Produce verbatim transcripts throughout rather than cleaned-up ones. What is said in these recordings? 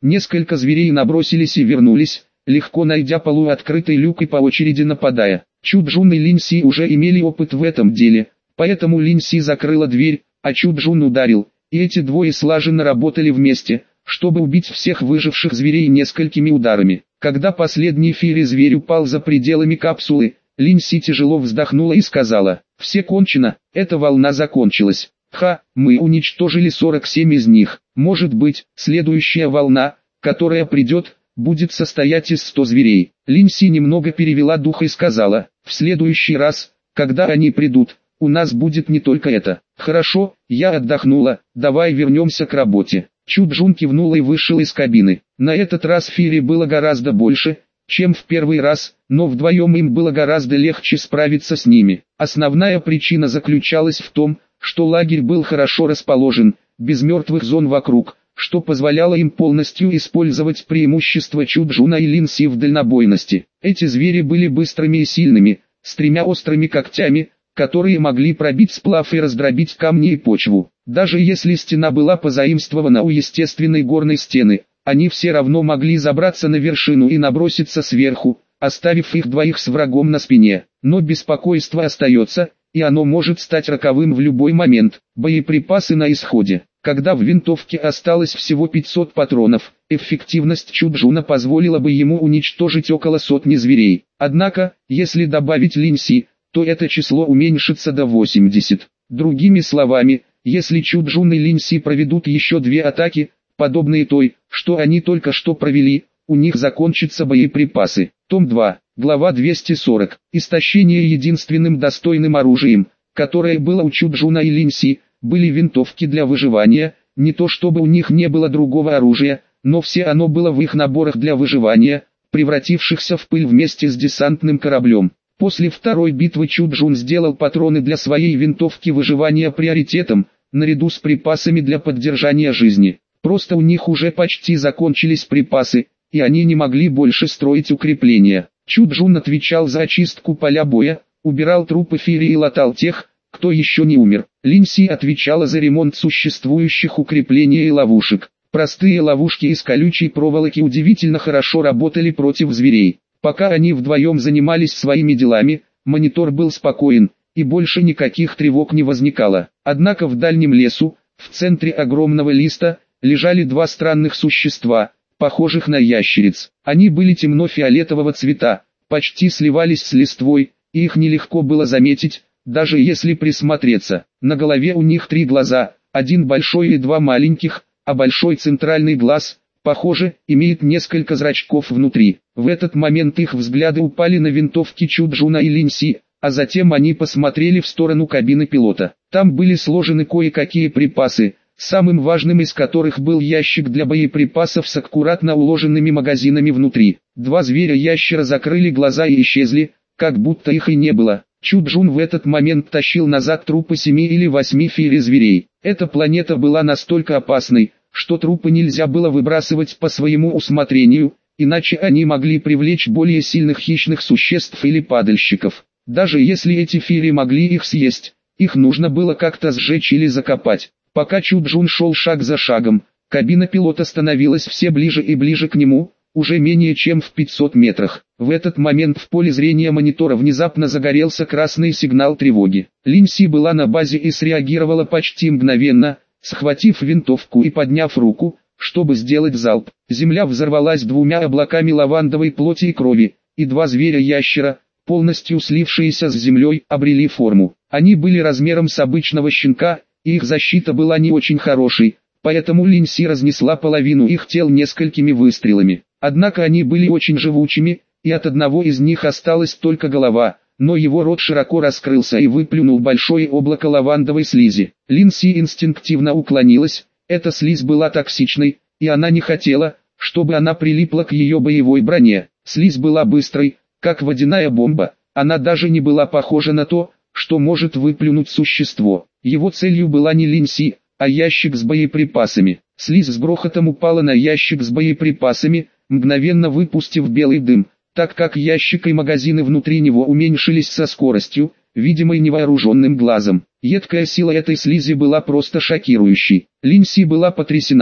Несколько зверей набросились и вернулись, легко найдя полуоткрытый люк и по очереди нападая. Чуджун и Линси уже имели опыт в этом деле, поэтому Линси закрыла дверь, а Чуджун ударил, и эти двое слаженно работали вместе, чтобы убить всех выживших зверей несколькими ударами. Когда последний фири-зверь упал за пределами капсулы, Линси тяжело вздохнула и сказала: «Все кончено, эта волна закончилась. Ха, мы уничтожили сорок семь из них. Может быть, следующая волна, которая придет, будет состоять из ста зверей». Линси немного перевела дух и сказала: «В следующий раз, когда они придут, у нас будет не только это». «Хорошо, я отдохнула, давай вернемся к работе». Чуджун кивнула и вышел из кабины. На этот раз фири было гораздо больше, чем в первый раз, но вдвоем им было гораздо легче справиться с ними. Основная причина заключалась в том, что лагерь был хорошо расположен, без мертвых зон вокруг, что позволяло им полностью использовать преимущества Чуджуна и Линси в дальнобойности. Эти звери были быстрыми и сильными, с тремя острыми когтями, которые могли пробить сплав и раздробить камни и почву. Даже если стена была позаимствована у естественной горной стены, они все равно могли забраться на вершину и наброситься сверху, оставив их двоих с врагом на спине. Но беспокойство остается, и оно может стать роковым в любой момент. Боеприпасы на исходе. Когда в винтовке осталось всего пятьсот патронов, эффективность Чуджуна позволила бы ему уничтожить около сотни зверей. Однако, если добавить Линси, то это число уменьшится до восьмидесяти. Другими словами, если Чуджун и Линси проведут еще две атаки, подобные той, что они только что провели, у них закончатся боеприпасы. Том два, глава двести сорок. Истощение. Единственным достойным оружием, которое было у Чуджуна и Линси, были винтовки для выживания. Не то чтобы у них не было другого оружия, но все оно было в их наборах для выживания, превратившихся в пыль вместе с десантным кораблем. После второй битвы Чуджун сделал патроны для своей винтовки выживания приоритетом, наряду с припасами для поддержания жизни. Просто у них уже почти закончились припасы, и они не могли больше строить укрепления. Чуджун отвечал за очистку поля боя, убирал трупы фири и латал тех, кто еще не умер. Линси отвечала за ремонт существующих укреплений и ловушек. Простые ловушки из колючей проволоки удивительно хорошо работали против зверей. Пока они вдвоем занимались своими делами, монитор был спокоен, и больше никаких тревог не возникало. Однако в дальнем лесу, в центре огромного листа, лежали два странных существа, похожих на ящериц. Они были темно-фиолетового цвета, почти сливались с листвой, и их нелегко было заметить, даже если присмотреться. На голове у них три глаза, один большой и два маленьких, а большой центральный глаз, похоже, имеет несколько зрачков внутри. В этот момент их взгляды упали на винтовки Чуджуна и Линси, а затем они посмотрели в сторону кабины пилота. Там были сложены кое-какие припасы, самым важным из которых был ящик для боеприпасов с аккуратно уложенными магазинами внутри. Два зверя-ящера закрыли глаза и исчезли, как будто их и не было. Чуджун в этот момент тащил назад трупы семи или восьми фири-зверей. Эта планета была настолько опасной, что трупы нельзя было выбрасывать по своему усмотрению, иначе они могли привлечь более сильных хищных существ или падальщиков. Даже если эти фири могли их съесть, их нужно было как-то сжечь или закопать. Пока Чуджун шел шаг за шагом, кабина пилота становилась все ближе и ближе к нему, уже менее чем в пятисот метрах. В этот момент в поле зрения монитора внезапно загорелся красный сигнал тревоги. Линси была на базе и среагировала почти мгновенно, схватив винтовку и подняв руку, чтобы сделать залп. Земля взорвалась двумя облаками лавандовой плоти и крови, и два зверя-ящера, полностью слившиеся с землей, обрели форму. Они были размером с обычного щенка, и их защита была не очень хорошей, поэтому Линси разнесла половину их тел несколькими выстрелами. Однако они были очень живучими, и от одного из них осталась только голова, но его рот широко раскрылся и выплюнул большое облако лавандовой слизи. Линси инстинктивно уклонилась, эта слизь была токсичной, и она не хотела, чтобы она прилипла к ее боевой броне. Слизь была быстрой, как водяная бомба, она даже не была похожа на то, что может выплюнуть существо. Его целью была не Линси, а ящик с боеприпасами. Слизь с грохотом упала на ящик с боеприпасами, мгновенно выпустив белый дым, так как ящик и магазины внутри него уменьшились со скоростью, видимой невооруженным глазом. Едкая сила этой слизи была просто шокирующей. Линси была потрясена,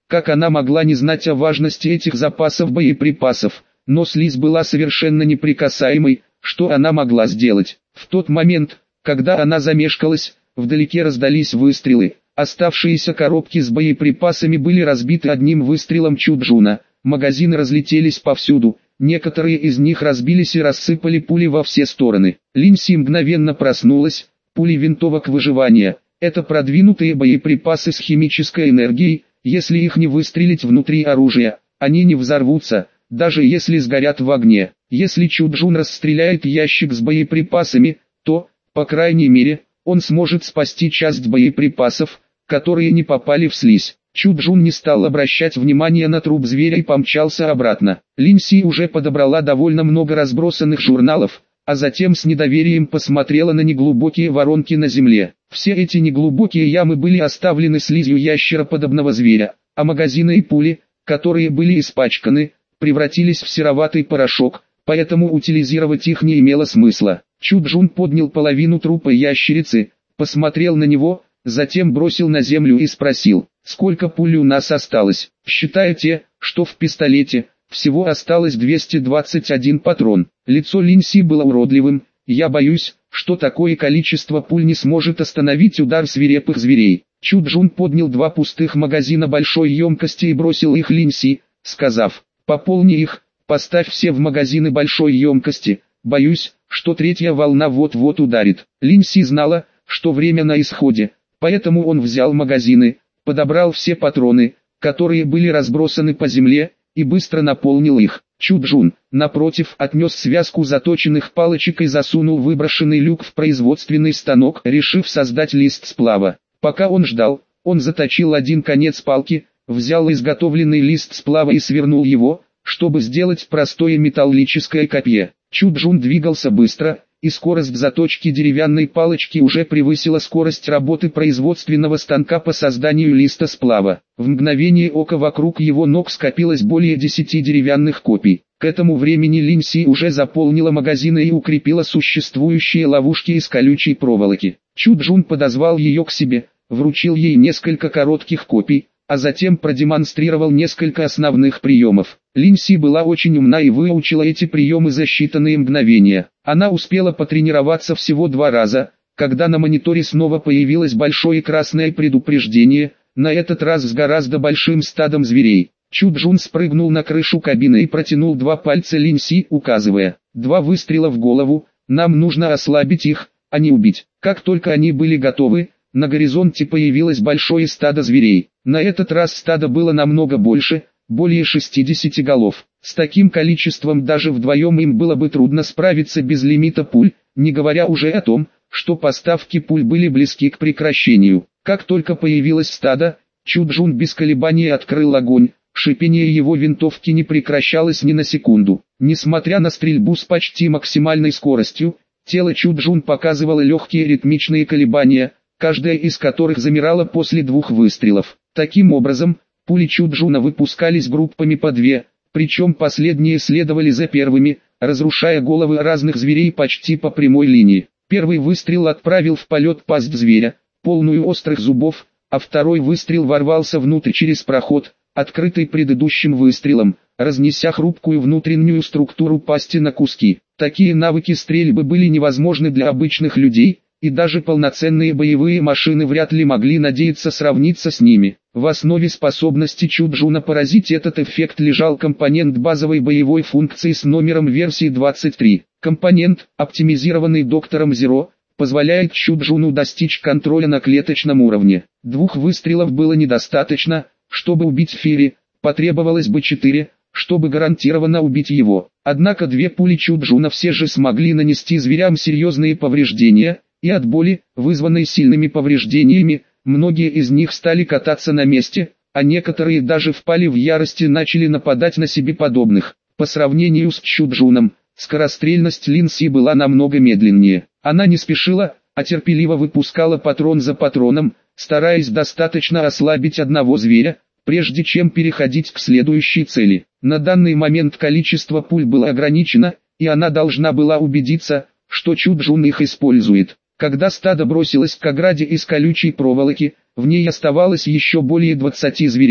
Как она могла не знать о важности этих запасов боеприпасов, но слизь была совершенно неприкасаемой, что она могла сделать? В тот момент, когда она замешкалась, вдалеке раздались выстрелы, оставшиеся коробки с боеприпасами были разбиты одним выстрелом Чуджуна, магазины разлетелись повсюду, некоторые из них разбились и рассыпали пули во все стороны. Линси мгновенно проснулась, пули винтовок выживания, это продвинутые боеприпасы с химической энергией, если их не выстрелить внутри оружия, они не взорвутся, даже если сгорят в огне. Если Чуджун расстреляет ящик с боеприпасами, то, по крайней мере, он сможет спасти часть боеприпасов, которые не попали в слизь. Чуджун не стал обращать внимания на труп зверя и помчался обратно. Линси уже подобрала довольно много разбросанных журналов, а затем с недоверием посмотрела на неглубокие воронки на земле. Все эти неглубокие ямы были оставлены слизью ящероподобного зверя, а магазины и пули, которые были испачканы, превратились в сероватый порошок, поэтому утилизировать их не имело смысла. Чуджун поднял половину трупа ящерицы, посмотрел на него, затем бросил на землю и спросил: «Сколько пуль у нас осталось?» «Считаю те, что в пистолете, всего осталось двести двадцать один патрон». Лицо Линси было уродливым. «Я боюсь, что такое количество пуль не сможет остановить удар свирепых зверей». Чуджун поднял два пустых магазина большой емкости и бросил их Линси, сказав: «Пополни их, поставь все в магазины большой емкости, боюсь, что третья волна вот-вот ударит». Линси знала, что время на исходе, поэтому он взял магазины, подобрал все патроны, которые были разбросаны по земле, и быстро наполнил их. Чуджун, напротив, отнес связку заточенных палочек и засунул выброшенный люк в производственный станок, решив создать лист сплава. Пока он ждал, он заточил один конец палки, взял изготовленный лист сплава и свернул его, чтобы сделать простое металлическое копье. Чуджун двигался быстро, и скорость заточки деревянной палочки уже превысила скорость работы производственного станка по созданию листа сплава. В мгновение ока вокруг его ног скопилось более десяти деревянных копий. К этому времени Линси уже заполнила магазины и укрепила существующие ловушки из колючей проволоки. Чуджун подозвал ее к себе, вручил ей несколько коротких копий, а затем продемонстрировал несколько основных приемов. Линси была очень умна и выучила эти приемы за считанные мгновения. Она успела потренироваться всего два раза, когда на мониторе снова появилось большое красное предупреждение, на этот раз с гораздо большим стадом зверей. Чуджун спрыгнул на крышу кабины и протянул два пальца Линси, указывая: «Два выстрела в голову, нам нужно ослабить их, а не убить». Как только они были готовы, на горизонте появилось большое стадо зверей. На этот раз стадо было намного больше, более шестидесяти голов. С таким количеством даже вдвоем им было бы трудно справиться без лимита пуль, не говоря уже о том, что поставки пуль были близки к прекращению. Как только появилось стадо, Чуджун без колебаний открыл огонь, шипение его винтовки не прекращалось ни на секунду. Несмотря на стрельбу с почти максимальной скоростью, тело Чуджун показывало легкие ритмичные колебания, каждая из которых замирала после двух выстрелов. Таким образом, пули Чуджуна выпускались группами по две, причем последние следовали за первыми, разрушая головы разных зверей почти по прямой линии. Первый выстрел отправил в полет пасть зверя, полную острых зубов, а второй выстрел ворвался внутрь через проход, открытый предыдущим выстрелом, разнеся хрупкую внутреннюю структуру пасти на куски. Такие навыки стрельбы были невозможны для обычных людей, и даже полноценные боевые машины вряд ли могли надеяться сравниться с ними. В основе способности Чуджуна поразить этот эффект лежал компонент базовой боевой функции с номером версии двадцать три. Компонент, оптимизированный доктором Зеро, позволяет Чуджуну достичь контроля на клеточном уровне. Двух выстрелов было недостаточно, чтобы убить Фири, потребовалось бы четыре, чтобы гарантированно убить его. Однако две пули Чуджуна все же смогли нанести зверям серьезные повреждения, и от боли, вызванной сильными повреждениями, многие из них стали кататься на месте, а некоторые даже впали в ярость и начали нападать на себе подобных. По сравнению с Чуджуном, скорострельность Линси была намного медленнее. Она не спешила, а терпеливо выпускала патрон за патроном, стараясь достаточно ослабить одного зверя, прежде чем переходить к следующей цели. На данный момент количество пуль было ограничено, и она должна была убедиться, что Чуджун их использует. Когда стадо бросилось к ограде из колючей проволоки, в ней оставалось еще более двадцати зверей,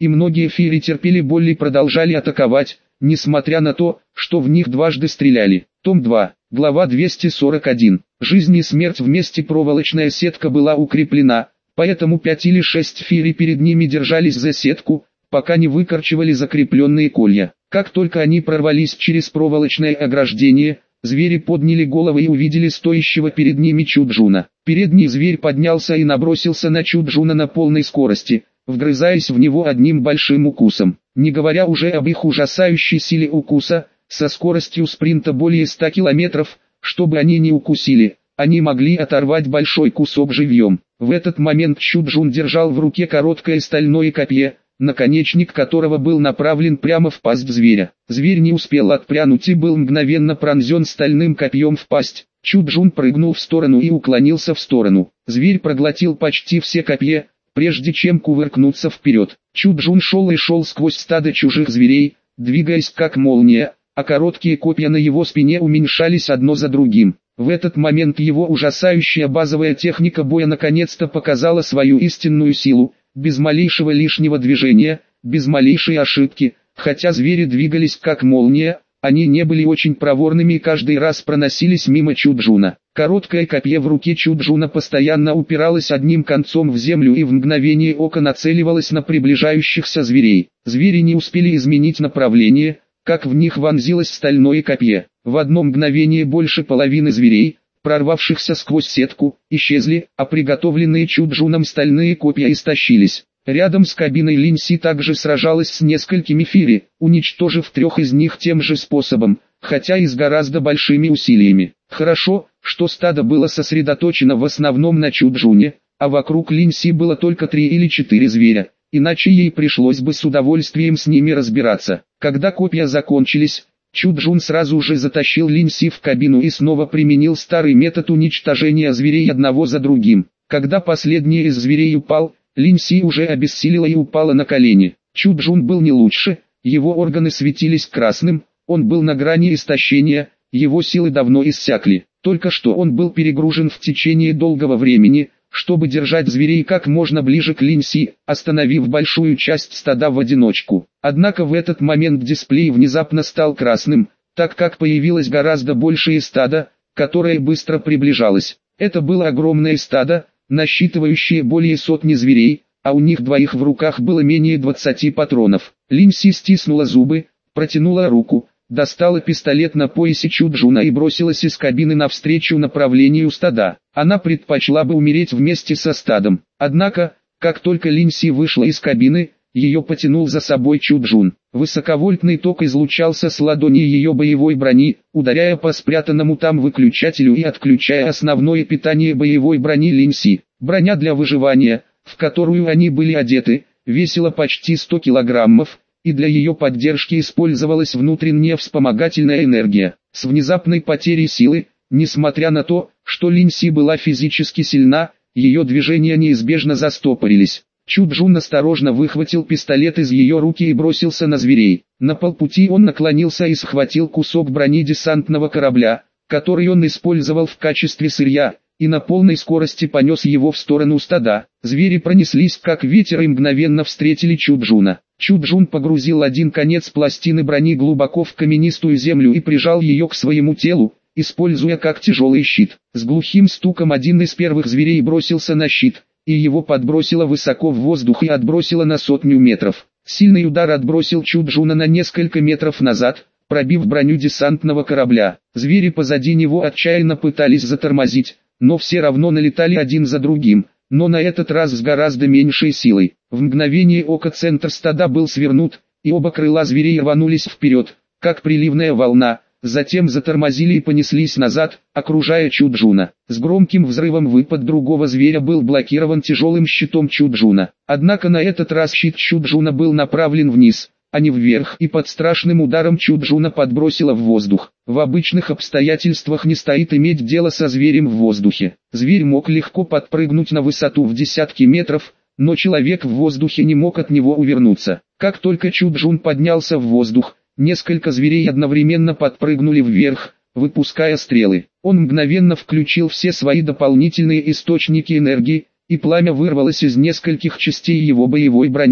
и многие фири терпели боль и продолжали атаковать, несмотря на то, что в них дважды стреляли. Том два, глава двести сорок один. Жизнь и смерть вместе. Проволочная сетка была укреплена, поэтому пять или шесть фири перед ними держались за сетку, пока не выкорчевали закрепленные колья. Как только они прорвались через проволочное ограждение, звери подняли головы и увидели стоящего перед ними Чуджуна. Передний зверь поднялся и набросился на Чуджуна на полной скорости, вгрызаясь в него одним большим укусом. Не говоря уже об их ужасающей силе укуса, со скоростью спринта более ста километров, чтобы они не укусили, они могли оторвать большой кусок живьем. В этот момент Чуджун держал в руке короткое стальное копье, наконечник которого был направлен прямо в пасть зверя. Зверь не успел отпрянуть и был мгновенно пронзен стальным копьем в пасть. Чуджун прыгнул в сторону и уклонился в сторону. Зверь проглотил почти все копья, прежде чем кувыркнуться вперед. Чуджун шел и шел сквозь стадо чужих зверей, двигаясь как молния, а короткие копья на его спине уменьшались одно за другим. В этот момент его ужасающая базовая техника боя наконец-то показала свою истинную силу. Без малейшего лишнего движения, без малейшей ошибки, хотя звери двигались как молния, они не были очень проворными и каждый раз проносились мимо Чуджуна. Короткое копье в руке Чуджуна постоянно упиралось одним концом в землю и в мгновение ока нацеливалось на приближающихся зверей. Звери не успели изменить направление, как в них вонзилось стальное копье. В одно мгновение больше половины зверей, прорвавшихся сквозь сетку, исчезли, а приготовленные Чуджуном стальные копья истощились. Рядом с кабиной Линси также сражалась с несколькими фири, уничтожив трех из них тем же способом, хотя и с гораздо большими усилиями. Хорошо, что стадо было сосредоточено в основном на Чуджуне, а вокруг Линси было только три или четыре зверя, иначе ей пришлось бы с удовольствием с ними разбираться. Когда копья закончились, Чуджун сразу же затащил Линси в кабину и снова применил старый метод уничтожения зверей одного за другим. Когда последний из зверей упал, Линси уже обессилила и упала на колени. Чуджун был не лучше, его органы светились красным, он был на грани истощения, его силы давно иссякли. Только что он был перегружен в течение долгого времени, чтобы держать зверей как можно ближе к Линси, остановив большую часть стада в одиночку. Однако в этот момент дисплей внезапно стал красным, так как появилось гораздо большее стадо, которое быстро приближалось. Это было огромное стадо, насчитывающее более сотни зверей, а у них двоих в руках было менее двадцати патронов. Линси стиснула зубы, протянула руку, достала пистолет на поясе Чуджуна и бросилась из кабины навстречу направлению стада. Она предпочла бы умереть вместе со стадом. Однако, как только Линси вышла из кабины, ее потянул за собой Чуджун. Высоковольтный ток излучался с ладони ее боевой брони, ударяя по спрятанному там выключателю и отключая основное питание боевой брони Линси. Броня для выживания, в которую они были одеты, весила почти сто килограммов, и для ее поддержки использовалась внутренняя вспомогательная энергия. С внезапной потерей силы, несмотря на то, что Линси была физически сильна, ее движения неизбежно застопорились. Чуджун осторожно выхватил пистолет из ее руки и бросился на зверей. На полпути он наклонился и схватил кусок брони десантного корабля, который он использовал в качестве сырья, и на полной скорости понес его в сторону стада. Звери пронеслись как ветер и мгновенно встретили Чуджуна. Чуджун погрузил один конец пластины брони глубоко в каменистую землю и прижал ее к своему телу, используя как тяжелый щит. С глухим стуком один из первых зверей бросился на щит, и его подбросило высоко в воздух и отбросило на сотню метров. Сильный удар отбросил Чуджуна на несколько метров назад, пробив броню десантного корабля. Звери позади него отчаянно пытались затормозить, но все равно налетали один за другим, но на этот раз с гораздо меньшей силой. В мгновение ока центр стада был свернут, и оба крыла зверей рванулись вперед, как приливная волна, затем затормозили и понеслись назад, окружая Чуджуна. С громким взрывом выпад другого зверя был блокирован тяжелым щитом Чуджуна. Однако на этот раз щит Чуджуна был направлен вниз, а не вверх, и под страшным ударом Чуджуна подбросило в воздух. В обычных обстоятельствах не стоит иметь дело со зверем в воздухе. Зверь мог легко подпрыгнуть на высоту в десятки метров, но человек в воздухе не мог от него увернуться. Как только Чуджун поднялся в воздух, несколько зверей одновременно подпрыгнули вверх, выпуская стрелы. Он мгновенно включил все свои дополнительные источники энергии, и пламя вырвалось из нескольких частей его боевой брони,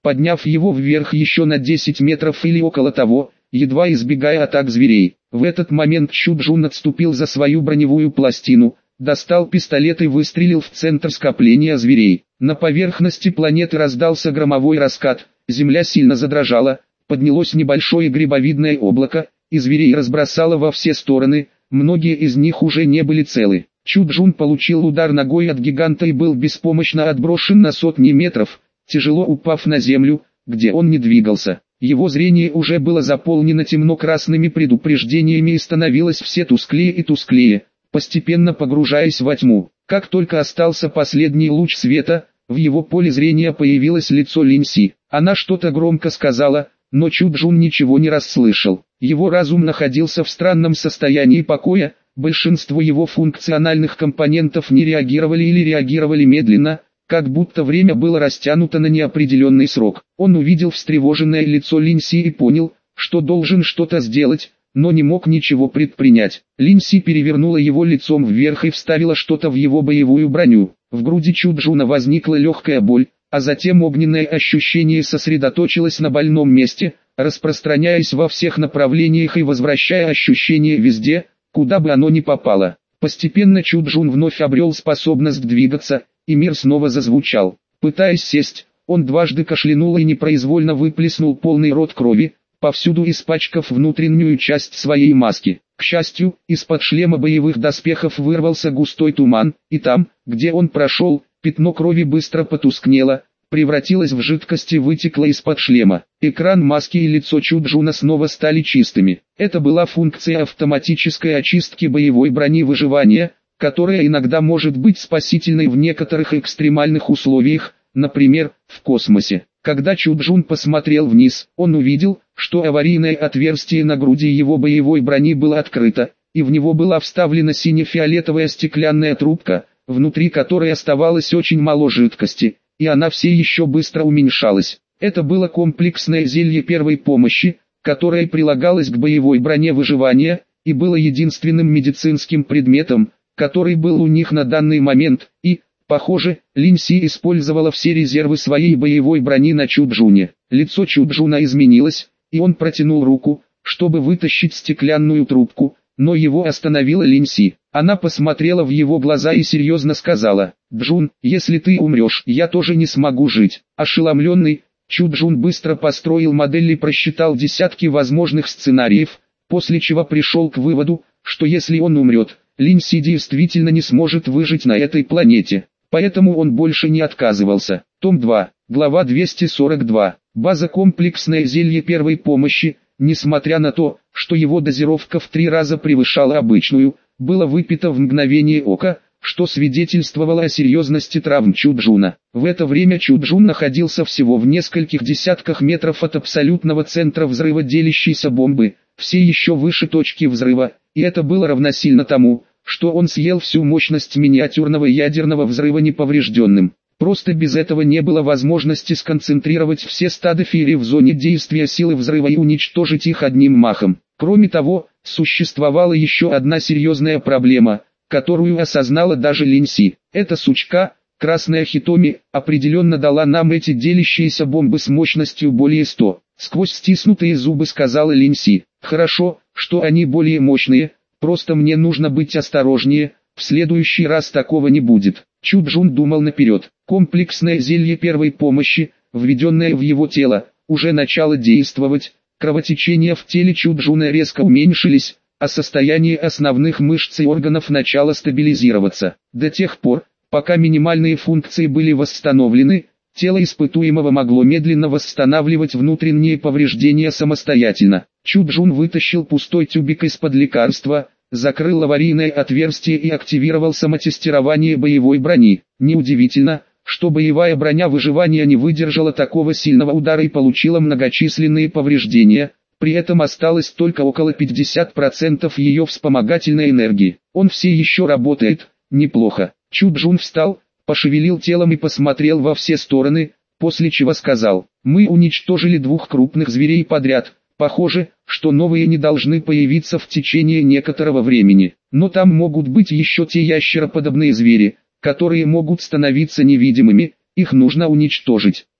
подняв его вверх еще на десять метров или около того, едва избегая атак зверей. В этот момент Чуджун отступил за свою броневую пластину, достал пистолет и выстрелил в центр скопления зверей. На поверхности планеты раздался громовой раскат, земля сильно задрожала, поднялось небольшое грибовидное облако, и зверей разбросало во все стороны, многие из них уже не были целы. Чуджун получил удар ногой от гиганта и был беспомощно отброшен на сотни метров, тяжело упав на землю, где он не двигался. Его зрение уже было заполнено темно-красными предупреждениями и становилось все тусклее и тусклее, постепенно погружаясь во тьму. Как только остался последний луч света, в его поле зрения появилось лицо Линси. Она что-то громко сказала, но Чуджун ничего не расслышал. Его разум находился в странном состоянии покоя, большинство его функциональных компонентов не реагировали или реагировали медленно, как будто время было растянуто на неопределенный срок. Он увидел встревоженное лицо Линси и понял, что должен что-то сделать, но не мог ничего предпринять. Линси перевернула его лицом вверх и вставила что-то в его боевую броню. В груди Чуджуна возникла легкая боль, а затем огненное ощущение сосредоточилось на больном месте, распространяясь во всех направлениях и возвращая ощущение везде, куда бы оно ни попало. Постепенно Чуджун вновь обрел способность двигаться, и мир снова зазвучал. Пытаясь сесть, он дважды кашлянул и непроизвольно выплеснул полный рот крови, повсюду испачкав внутреннюю часть своей маски. К счастью, из-под шлема боевых доспехов вырвался густой туман, и там, где он прошел, пятно крови быстро потускнело, превратилось в жидкость и вытекло из-под шлема. Экран маски и лицо Чуджуна снова стали чистыми. Это была функция автоматической очистки боевой брони выживания, которая иногда может быть спасительной в некоторых экстремальных условиях, например, в космосе. Когда Чуджун посмотрел вниз, он увидел, что аварийное отверстие на груди его боевой брони было открыто, и в него была вставлена сине-фиолетовая стеклянная трубка, внутри которой оставалось очень мало жидкости, и она все еще быстро уменьшалась. Это было комплексное зелье первой помощи, которое прилагалось к боевой броне выживания, и было единственным медицинским предметом, который был у них на данный момент, и, похоже, Линси использовала все резервы своей боевой брони на Чуджуне. Лицо Чуджуна изменилось, и он протянул руку, чтобы вытащить стеклянную трубку, но его остановила Линси. Она посмотрела в его глаза и серьезно сказала: «Джун, если ты умрешь, я тоже не смогу жить». Ошеломленный, Чуджун быстро построил модель и просчитал десятки возможных сценариев, после чего пришел к выводу, что если он умрет, Линси действительно не сможет выжить на этой планете. Поэтому он больше не отказывался. Том два, глава двести сорок два. База комплексное зелье первой помощи, несмотря на то, что его дозировка в три раза превышала обычную, было выпито в мгновение ока, что свидетельствовало о серьезности травм Чуджуна. В это время Чуджун находился всего в нескольких десятках метров от абсолютного центра взрыва делящейся бомбы, все еще выше точки взрыва, и это было равносильно тому, что он съел всю мощность миниатюрного ядерного взрыва неповрежденным. Просто без этого не было возможности сконцентрировать все стада Фири в зоне действия силы взрыва и уничтожить их одним махом. Кроме того, существовала еще одна серьезная проблема, которую осознала даже Линси. Эта сучка, красная Хитоми, определенно дала нам эти делящиеся бомбы с мощностью более ста. Сквозь стиснутые зубы сказала Линси: «Хорошо, что они более мощные, просто мне нужно быть осторожнее, в следующий раз такого не будет». Чуджун думал наперед. Комплексное зелье первой помощи, введенное в его тело, уже начало действовать, кровотечения в теле Чуджуна резко уменьшились, а состояние основных мышц и органов начало стабилизироваться. До тех пор, пока минимальные функции были восстановлены, тело испытуемого могло медленно восстанавливать внутренние повреждения самостоятельно. Чуджун вытащил пустой тюбик из-под лекарства, закрыл аварийное отверстие и активировал самотестирование боевой брони. Неудивительно, что боевая броня выживания не выдержала такого сильного удара и получила многочисленные повреждения, при этом осталось только около пятидесяти процентов ее вспомогательной энергии. Он все еще работает, неплохо. Чуджун встал, пошевелил телом и посмотрел во все стороны, после чего сказал: «Мы уничтожили двух крупных зверей подряд. Похоже, что новые не должны появиться в течение некоторого времени. Но там могут быть еще те ящероподобные звери, которые могут становиться невидимыми, их нужно уничтожить».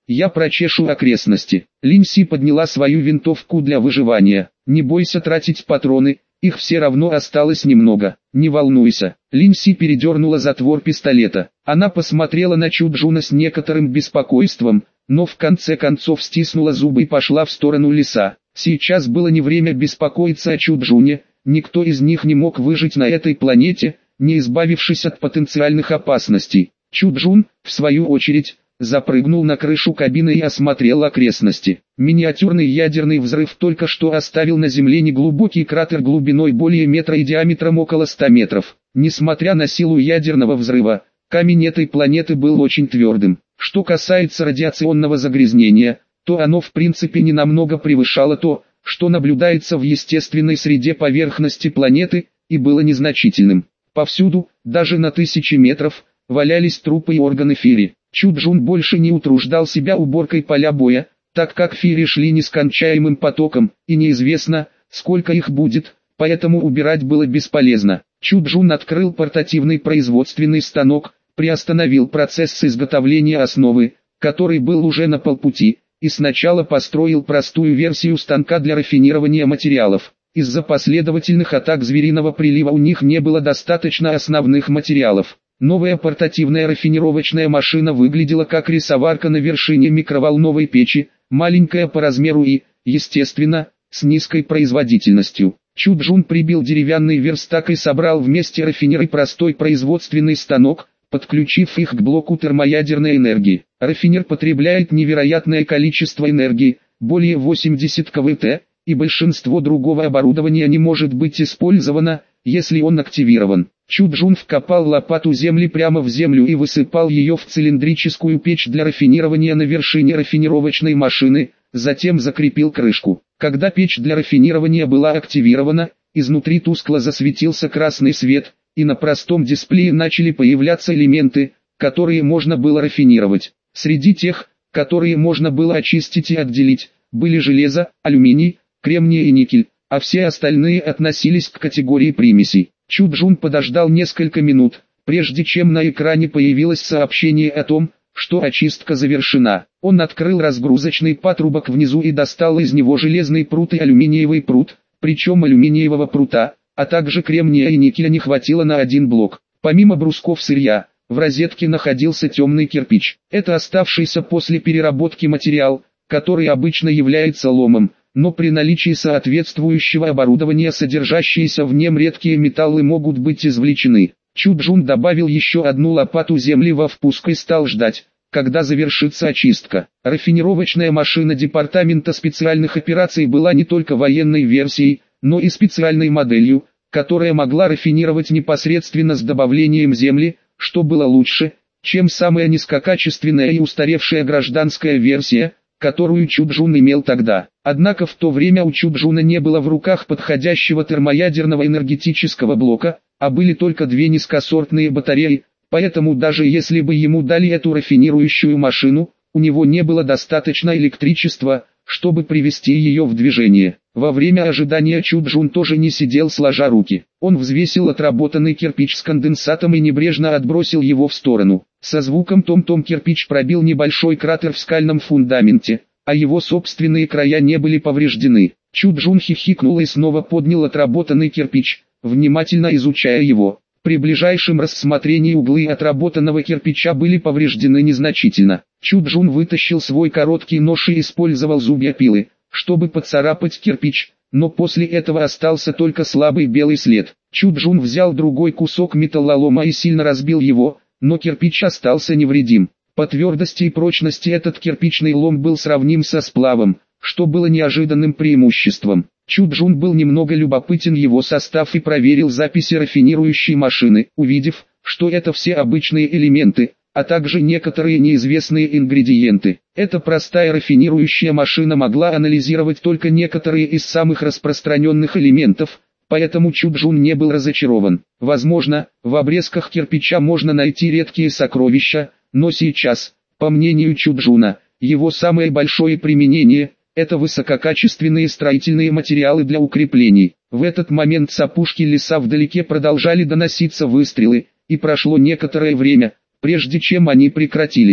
я прочешу окрестности. Линси подняла свою винтовку для выживания. Не бойся тратить патроны, их все равно осталось немного. Не волнуйся. Линси передернула затвор пистолета. Она посмотрела на Чуджуна с некоторым беспокойством, но в конце концов стиснула зубы и пошла в сторону леса. Сейчас было не время беспокоиться о Чуджуне, никто из них не мог выжить на этой планете, не избавившись от потенциальных опасностей. Чуджун, в свою очередь, запрыгнул на крышу кабины и осмотрел окрестности. Миниатюрный ядерный взрыв только что оставил на Земле неглубокий кратер глубиной более метра и диаметром около ста метров. Несмотря на силу ядерного взрыва, камень этой планеты был очень твердым. Что касается радиационного загрязнения, то оно в принципе не намного превышало то, что наблюдается в естественной среде поверхности планеты, и было незначительным. Повсюду, даже на тысячи метров, валялись трупы и органы Фири. Чуджун больше не утруждал себя уборкой поля боя, так как Фири шли нескончаемым потоком, и неизвестно, сколько их будет, поэтому убирать было бесполезно. Чуджун открыл портативный производственный станок, приостановил процесс изготовления основы, который был уже на полпути, и сначала построил простую версию станка для рафинирования материалов. Из-за последовательных атак звериного прилива у них не было достаточно основных материалов. Новая портативная рафинировочная машина выглядела как рисоварка на вершине микроволновой печи, маленькая по размеру и, естественно, с низкой производительностью. Чуджун прибил деревянный верстак и собрал вместе рафинер и простой производственный станок, подключив их к блоку термоядерной энергии. Рафинер потребляет невероятное количество энергии, более восьмидесяти киловатт, и большинство другого оборудования не может быть использовано, если он активирован. Чуджун вкопал лопату земли прямо в землю и высыпал ее в цилиндрическую печь для рафинирования на вершине рафинировочной машины, затем закрепил крышку. Когда печь для рафинирования была активирована, изнутри тускло засветился красный свет, и на простом дисплее начали появляться элементы, которые можно было рафинировать. Среди тех, которые можно было очистить и отделить, были железо, алюминий, кремний и никель, а все остальные относились к категории примесей. Чуджун подождал несколько минут, прежде чем на экране появилось сообщение о том, что очистка завершена. Он открыл разгрузочный патрубок внизу и достал из него железный прут и алюминиевый прут, причем алюминиевого прута, а также кремния и никеля не хватило на один блок. Помимо брусков сырья, в розетке находился темный кирпич. Это оставшийся после переработки материал, который обычно является ломом, но при наличии соответствующего оборудования содержащиеся в нем редкие металлы могут быть извлечены. Чуджун добавил еще одну лопату земли во впуск и стал ждать, когда завершится очистка. Рафинировочная машина Департамента специальных операций была не только военной версией, но и специальной моделью, которая могла рафинировать непосредственно с добавлением земли, что было лучше, чем самая низкокачественная и устаревшая гражданская версия, которую Чуджун имел тогда. Однако в то время у Чуджуна не было в руках подходящего термоядерного энергетического блока, а были только две низкосортные батареи, поэтому даже если бы ему дали эту рафинирующую машину, у него не было достаточно электричества, чтобы привести ее в движение. Во время ожидания Чуджун тоже не сидел сложа руки. Он взвесил отработанный кирпич с конденсатом и небрежно отбросил его в сторону. Со звуком том-том кирпич пробил небольшой кратер в скальном фундаменте, а его собственные края не были повреждены. Чуджун хихикнул и снова поднял отработанный кирпич, внимательно изучая его. При ближайшем рассмотрении углы отработанного кирпича были повреждены незначительно. Чуджун вытащил свой короткий нож и использовал зубья пилы, чтобы поцарапать кирпич, но после этого остался только слабый белый след. Чуджун взял другой кусок металлолома и сильно разбил его, но кирпич остался невредим. По твердости и прочности этот кирпичный лом был сравним со сплавом, что было неожиданным преимуществом. Чуджун был немного любопытен его состав и проверил записи рафинирующей машины, увидев, что это все обычные элементы, а также некоторые неизвестные ингредиенты. Эта простая рафинирующая машина могла анализировать только некоторые из самых распространенных элементов, поэтому Чуджун не был разочарован. Возможно, в обрезках кирпича можно найти редкие сокровища, но сейчас, по мнению Чуджуна, его самое большое применение – это высококачественные строительные материалы для укреплений. В этот момент с опушки леса вдалеке продолжали доноситься выстрелы, и прошло некоторое время, прежде чем они прекратились.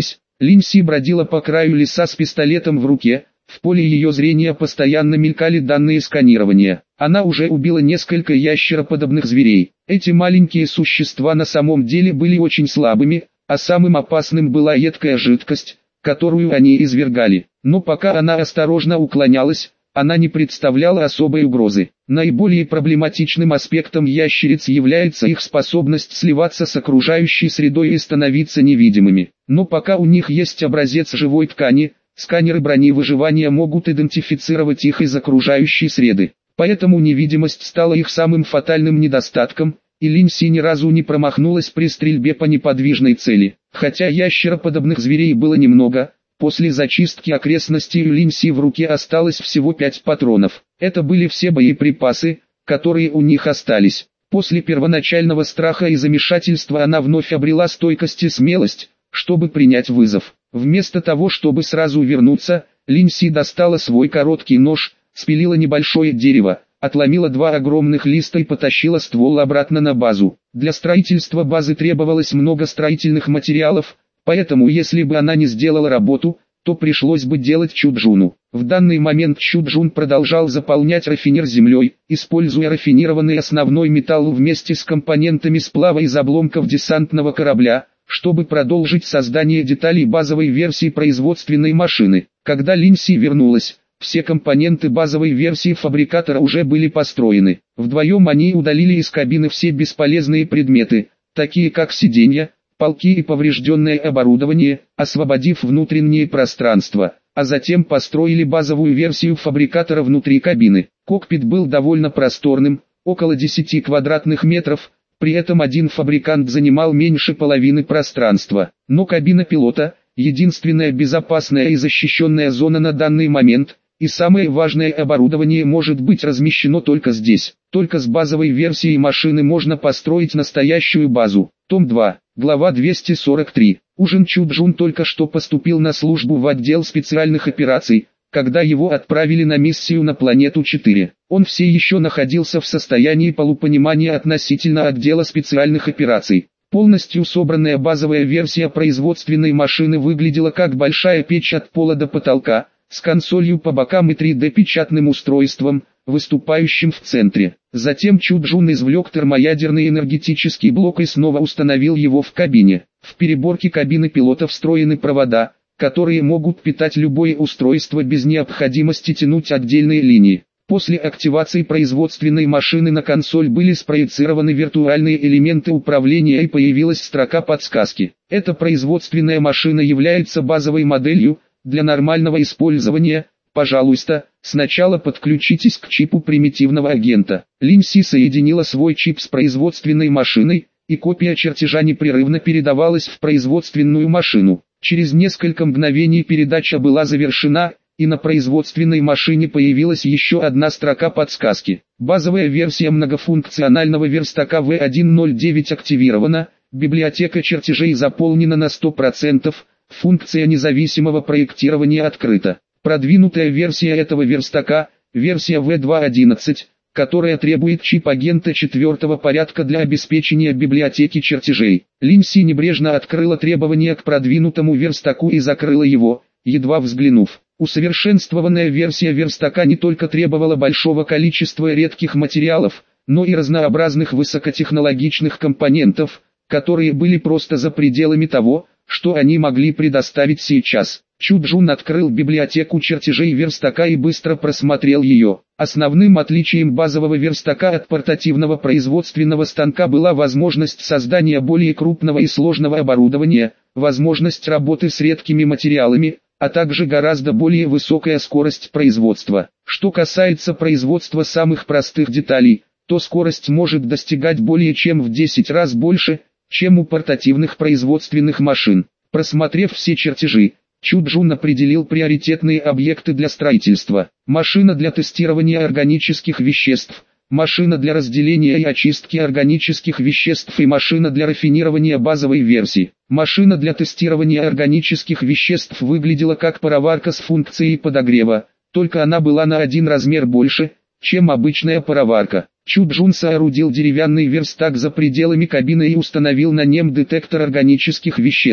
Линси бродила по краю леса с пистолетом в руке. В поле ее зрения постоянно мелькали данные сканирования. Она уже убила несколько ящероподобных зверей. Эти маленькие существа на самом деле были очень слабыми, а самым опасным была едкая жидкость, которую они извергали. Но пока она осторожно уклонялась, она не представляла особой угрозы. Наиболее проблематичным аспектом ящериц является их способность сливаться с окружающей средой и становиться невидимыми. Но пока у них есть образец живой ткани, сканеры брони выживания могут идентифицировать их из окружающей среды. Поэтому невидимость стала их самым фатальным недостатком, и Линси ни разу не промахнулась при стрельбе по неподвижной цели. Хотя ящероподобных зверей было немного, после зачистки окрестностей у Линси в руке осталось всего пять патронов. Это были все боеприпасы, которые у них остались. После первоначального страха и замешательства она вновь обрела стойкость и смелость, чтобы принять вызов. Вместо того, чтобы сразу вернуться, Линси достала свой короткий нож, спилила небольшое дерево, отломила два огромных листа и потащила ствол обратно на базу. Для строительства базы требовалось много строительных материалов, поэтому если бы она не сделала работу, то пришлось бы делать Чуджуну. В данный момент Чуджун продолжал заполнять рафинер землей, используя рафинированный основной металл вместе с компонентами сплава из обломков десантного корабля, чтобы продолжить создание деталей базовой версии производственной машины. Когда Линси вернулась, все компоненты базовой версии фабрикатора уже были построены. Вдвоем они удалили из кабины все бесполезные предметы, такие как сиденья, полки и поврежденное оборудование, освободив внутреннее пространство, а затем построили базовую версию фабрикатора внутри кабины. Кокпит был довольно просторным, около десяти квадратных метров, при этом один фабрикант занимал меньше половины пространства. Но кабина пилота – единственная безопасная и защищенная зона на данный момент, и самое важное оборудование может быть размещено только здесь. Только с базовой версией машины можно построить настоящую базу. Том два, глава двести сорок три. Ужин Чуджун только что поступил на службу в отдел специальных операций, когда его отправили на миссию на планету четыре. Он все еще находился в состоянии полупонимания относительно отдела специальных операций. Полностью собранная базовая версия производственной машины выглядела как большая печь от пола до потолка, с консолью по бокам и три дэ-печатным устройством, выступающим в центре. Затем Чуджун извлек термоядерный энергетический блок и снова установил его в кабине. В переборке кабины пилота встроены провода, которые могут питать любое устройство без необходимости тянуть отдельные линии. После активации производственной машины на консоль были спроецированы виртуальные элементы управления и появилась строка подсказки. Эта производственная машина является базовой моделью. Для нормального использования, пожалуйста, сначала подключитесь к чипу примитивного агента. Линси соединила свой чип с производственной машиной, и копия чертежа непрерывно передавалась в производственную машину. Через несколько мгновений передача была завершена, и на производственной машине появилась еще одна строка подсказки. Базовая версия многофункционального верстака вэ сто девять активирована, библиотека чертежей заполнена на сто процентов, функция независимого проектирования открыта. Продвинутая версия этого верстака, версия вэ два одиннадцать, которая требует чип агента четвертого порядка для обеспечения библиотеки чертежей. Линси небрежно открыла требования к продвинутому верстаку и закрыла его, едва взглянув. Усовершенствованная версия верстака не только требовала большого количества редких материалов, но и разнообразных высокотехнологичных компонентов, которые были просто за пределами того, что они могли предоставить сейчас. Чуджун открыл библиотеку чертежей верстака и быстро просмотрел ее. Основным отличием базового верстака от портативного производственного станка была возможность создания более крупного и сложного оборудования, возможность работы с редкими материалами, а также гораздо более высокая скорость производства. Что касается производства самых простых деталей, то скорость может достигать более чем в десять раз больше, чем у портативных производственных машин. Просмотрев все чертежи, Чуджун определил приоритетные объекты для строительства. Машина для тестирования органических веществ, машина для разделения и очистки органических веществ и машина для рафинирования базовой версии. Машина для тестирования органических веществ выглядела как пароварка с функцией подогрева, только она была на один размер больше, чем обычная пароварка. Чуджун соорудил деревянный верстак за пределами кабины и установил на нем детектор органических веществ.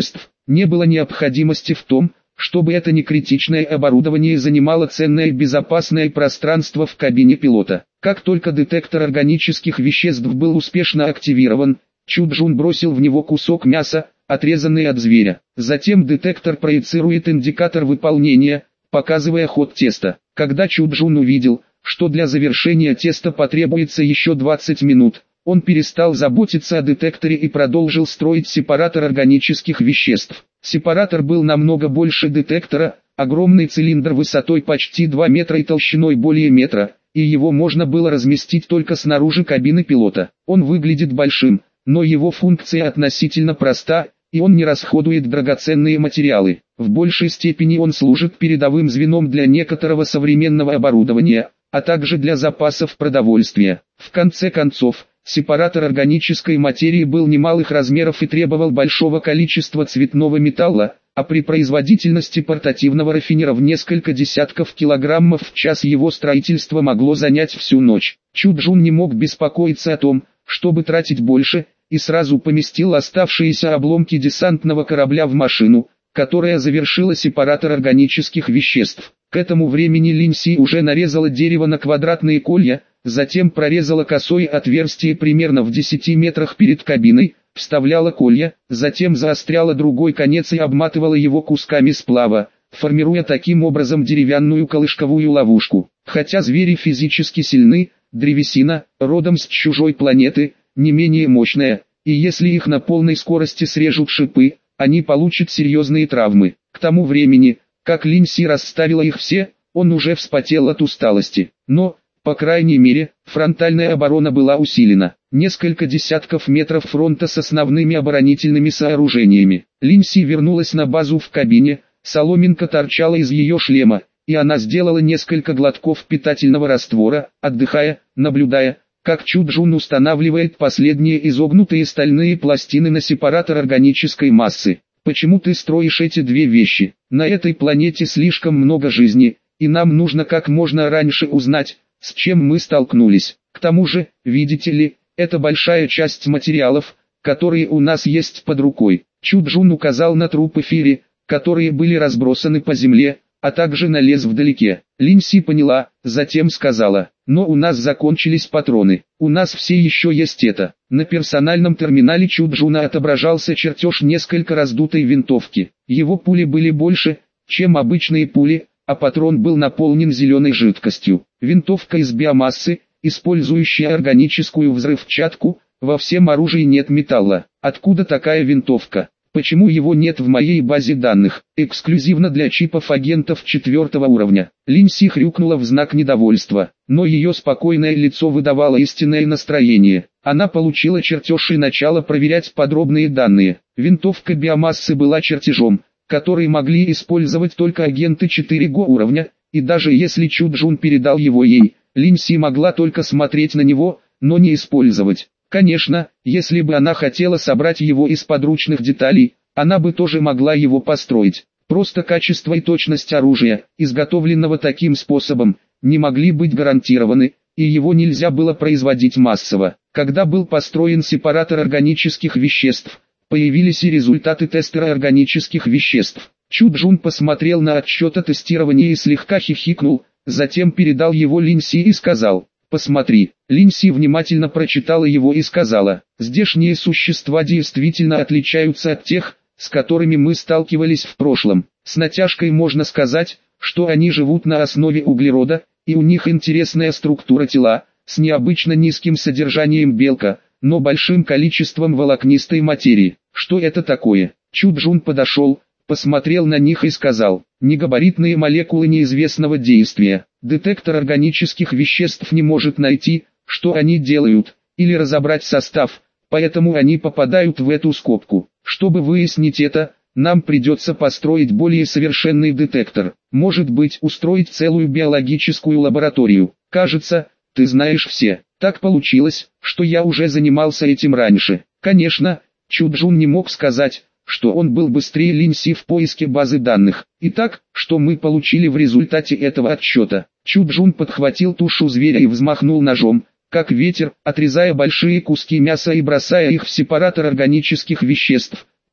Не было необходимости в том, чтобы это некритичное оборудование занимало ценное и безопасное пространство в кабине пилота. Как только детектор органических веществ был успешно активирован, Чу-Джун бросил в него кусок мяса, отрезанный от зверя. Затем детектор проецирует индикатор выполнения, показывая ход теста. Когда Чу-Джун увидел, что для завершения теста потребуется еще двадцать минут, он перестал заботиться о детекторе и продолжил строить сепаратор органических веществ. Сепаратор был намного больше детектора, огромный цилиндр высотой почти два метра и толщиной более метра, и его можно было разместить только снаружи кабины пилота. Он выглядит большим, но его функция относительно проста, и он не расходует драгоценные материалы. В большей степени он служит передовым звеном для некоторого современного оборудования, а также для запасов продовольствия. В конце концов, сепаратор органической материи был немалых размеров и требовал большого количества цветного металла, а при производительности портативного рафинера в несколько десятков килограммов в час его строительство могло занять всю ночь. Чу-Джун не мог беспокоиться о том, чтобы тратить больше, и сразу поместил оставшиеся обломки десантного корабля в машину, которая завершила сепаратор органических веществ. К этому времени Линси уже нарезала дерево на квадратные колья, затем прорезала косое отверстие примерно в десяти метрах перед кабиной, вставляла колья, затем заостряла другой конец и обматывала его кусками сплава, формируя таким образом деревянную колышковую ловушку. Хотя звери физически сильны, древесина, родом с чужой планеты, не менее мощная, и если их на полной скорости срежут шипы, они получат серьезные травмы. К тому времени, как Линси расставила их все, он уже вспотел от усталости. Но, по крайней мере, фронтальная оборона была усилена. Несколько десятков метров фронта с основными оборонительными сооружениями. Линси вернулась на базу в кабине, соломинка торчала из ее шлема, и она сделала несколько глотков питательного раствора, отдыхая, наблюдая, как Чу-Джун устанавливает последние изогнутые стальные пластины на сепаратор органической массы. «Почему ты строишь эти две вещи? На этой планете слишком много жизни, и нам нужно как можно раньше узнать, с чем мы столкнулись. К тому же, видите ли, это большая часть материалов, которые у нас есть под рукой». Чу-Джун указал на трупы Фири, которые были разбросаны по земле, а также на лес вдалеке. Линси поняла, затем сказала: «Но у нас закончились патроны. У нас все еще есть это». На персональном терминале Чу-Джуна отображался чертеж несколько раздутой винтовки. Его пули были больше, чем обычные пули, а патрон был наполнен зеленой жидкостью. Винтовка из биомассы, использующая органическую взрывчатку, во всем оружии нет металла. Откуда такая винтовка? Почему его нет в моей базе данных, эксклюзивно для чипов агентов четвертого уровня? Линси хрюкнула в знак недовольства, но ее спокойное лицо выдавало истинное настроение. Она получила чертеж и начала проверять подробные данные. Винтовка биомассы была чертежом, который могли использовать только агенты четыре уровня, и даже если Чу-Джун передал его ей, Линси могла только смотреть на него, но не использовать. Конечно, если бы она хотела собрать его из подручных деталей, она бы тоже могла его построить. Просто качество и точность оружия, изготовленного таким способом, не могли быть гарантированы, и его нельзя было производить массово. Когда был построен сепаратор органических веществ, появились и результаты тестера органических веществ. Чу-Джун посмотрел на отчет о тестировании и слегка хихикнул, затем передал его Линси и сказал: «Посмотри». Линси внимательно прочитала его и сказала: «Здешние существа действительно отличаются от тех, с которыми мы сталкивались в прошлом. С натяжкой можно сказать, что они живут на основе углерода, и у них интересная структура тела, с необычно низким содержанием белка, но большим количеством волокнистой материи. Что это такое?» Чу-Джун подошел, посмотрел на них и сказал: «Негабаритные молекулы неизвестного действия. Детектор органических веществ не может найти, что они делают, или разобрать состав, поэтому они попадают в эту скобку. Чтобы выяснить это, нам придется построить более совершенный детектор, может быть, устроить целую биологическую лабораторию. Кажется, ты знаешь все. Так получилось, что я уже занимался этим раньше». Конечно, Чу-Джун не мог сказать, что он был быстрее Линси в поиске базы данных. Итак, что мы получили в результате этого отсчета? Чу-Джун подхватил тушу зверя и взмахнул ножом, как ветер, отрезая большие куски мяса и бросая их в сепаратор органических веществ,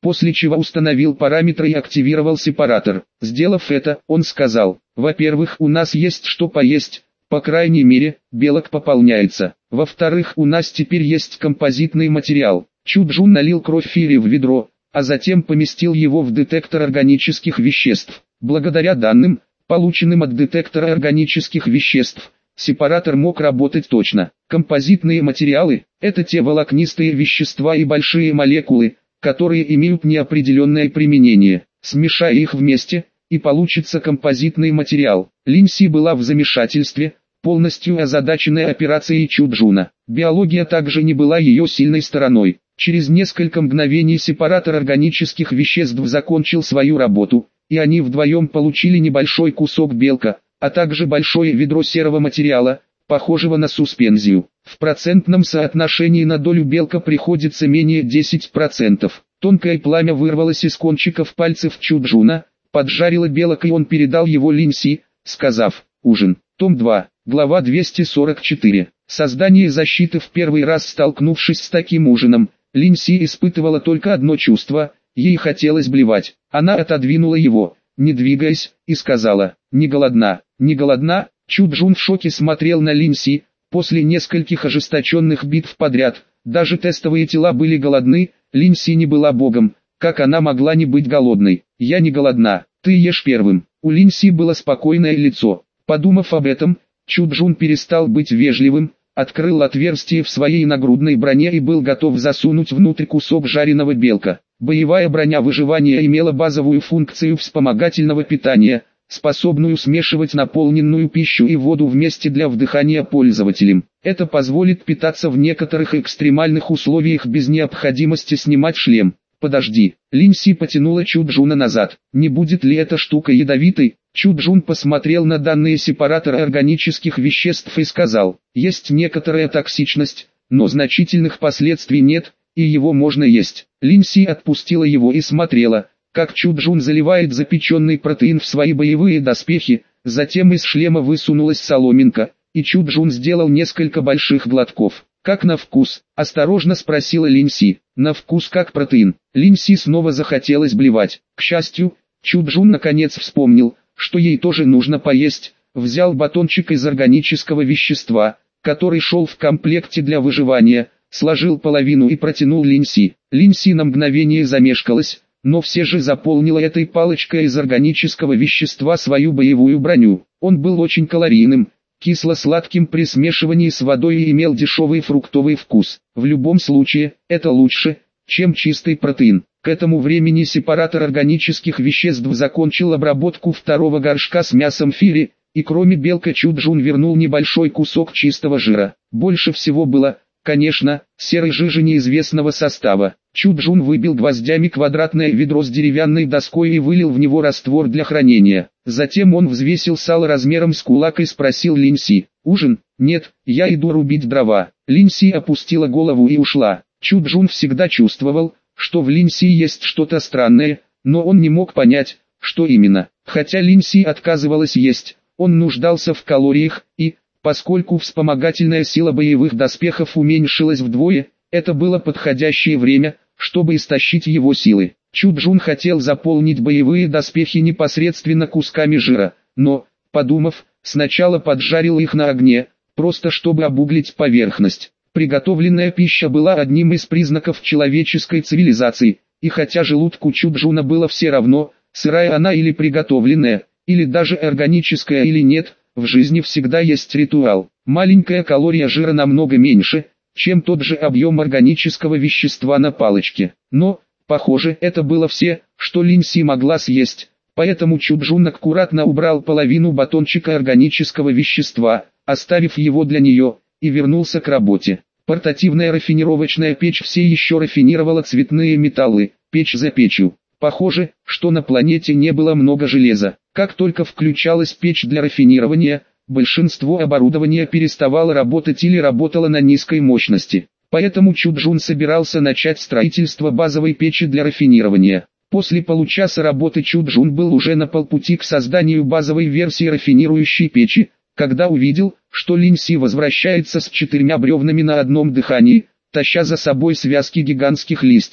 после чего установил параметры и активировал сепаратор. Сделав это, он сказал: во-первых, у нас есть что поесть, по крайней мере, белок пополняется. Во-вторых, у нас теперь есть композитный материал. Чуджун налил кровь Фири в ведро, а затем поместил его в детектор органических веществ. Благодаря данным, полученным от детектора органических веществ, сепаратор мог работать точно. Композитные материалы – это те волокнистые вещества и большие молекулы, которые имеют неопределенное применение. Смешая их вместе, и получится композитный материал. Линси была в замешательстве, полностью озадаченная операцией Чуджуна. Биология также не была ее сильной стороной. Через несколько мгновений сепаратор органических веществ закончил свою работу, и они вдвоем получили небольшой кусок белка, а также большое ведро серого материала, похожего на суспензию. В процентном соотношении на долю белка приходится менее десяти процентов. Тонкое пламя вырвалось из кончиков пальцев Чуджуна, поджарило белок, и он передал его Линси, сказав: «Ужин». Том два, глава двести сорок четыре. Создание защиты. В первый раз столкнувшись с таким ужином, Линси испытывала только одно чувство – ей хотелось блевать. Она отодвинула его, не двигаясь, и сказала: «Не голодна, не голодна». Чуджун в шоке смотрел на Линси. После нескольких ожесточенных битв подряд, даже тестовые тела были голодны, Линси не была богом, как она могла не быть голодной? «Я не голодна, ты ешь первым». У Линси было спокойное лицо. Подумав об этом, Чуджун перестал быть вежливым, открыл отверстие в своей нагрудной броне и был готов засунуть внутрь кусок жареного белка. Боевая броня выживания имела базовую функцию вспомогательного питания, способную смешивать наполненную пищу и воду вместе для вдыхания пользователям. Это позволит питаться в некоторых экстремальных условиях без необходимости снимать шлем. «Подожди». Линси потянула Чуджуна назад. «Не будет ли эта штука ядовитой?» Чуджун посмотрел на данные сепаратора органических веществ и сказал: «Есть некоторая токсичность, но значительных последствий нет, и его можно есть». Линси отпустила его и смотрела, как Чуджун заливает запеченный протеин в свои боевые доспехи, затем из шлема высунулась соломинка, и Чуджун сделал несколько больших глотков. «Как на вкус?» – осторожно спросила Линси. «На вкус как протеин». Линси снова захотелось блевать. К счастью, Чуджун наконец вспомнил, что ей тоже нужно поесть, взял батончик из органического вещества, который шел в комплекте для выживания, сложил половину и протянул Линси. Линси на мгновение замешкалась, но все же заполнила этой палочкой из органического вещества свою боевую броню. Он был очень калорийным, кисло-сладким при смешивании с водой и имел дешевый фруктовый вкус. В любом случае, это лучше, чем чистый протеин. К этому времени сепаратор органических веществ закончил обработку второго горшка с мясом Фири, и кроме белка Чуджун вернул небольшой кусок чистого жира. Больше всего было, конечно, серой жижи неизвестного состава. Чуджун выбил гвоздями квадратное ведро с деревянной доской и вылил в него раствор для хранения. Затем он взвесил сало размером с кулак и спросил Линси: «Ужин?» «Нет, я иду рубить дрова». Линси опустила голову и ушла. Чуджун всегда чувствовал, что в Линси есть что-то странное, но он не мог понять, что именно. Хотя Линси отказывалась есть, он нуждался в калориях, и, поскольку вспомогательная сила боевых доспехов уменьшилась вдвое, это было подходящее время, чтобы истощить его силы. Чуджун хотел заполнить боевые доспехи непосредственно кусками жира, но, подумав, сначала поджарил их на огне, просто чтобы обуглить поверхность. Приготовленная пища была одним из признаков человеческой цивилизации, и хотя желудку Чуджуна было все равно, сырая она или приготовленная, или даже органическая или нет, в жизни всегда есть ритуал. Маленькая калория жира намного меньше, чем тот же объем органического вещества на палочке. Но, похоже, это было все, что Линси могла съесть, поэтому Чуджун аккуратно убрал половину батончика органического вещества, оставив его для нее, и вернулся к работе. Портативная рафинировочная печь все еще рафинировала цветные металлы, печь за печью. Похоже, что на планете не было много железа. Как только включалась печь для рафинирования, большинство оборудования переставало работать или работало на низкой мощности. Поэтому Чуджун собирался начать строительство базовой печи для рафинирования. После получаса работы Чуджун был уже на полпути к созданию базовой версии рафинирующей печи, когда увидел, что Линси возвращается с четырьмя бревнами на одном дыхании, таща за собой связки гигантских листьев.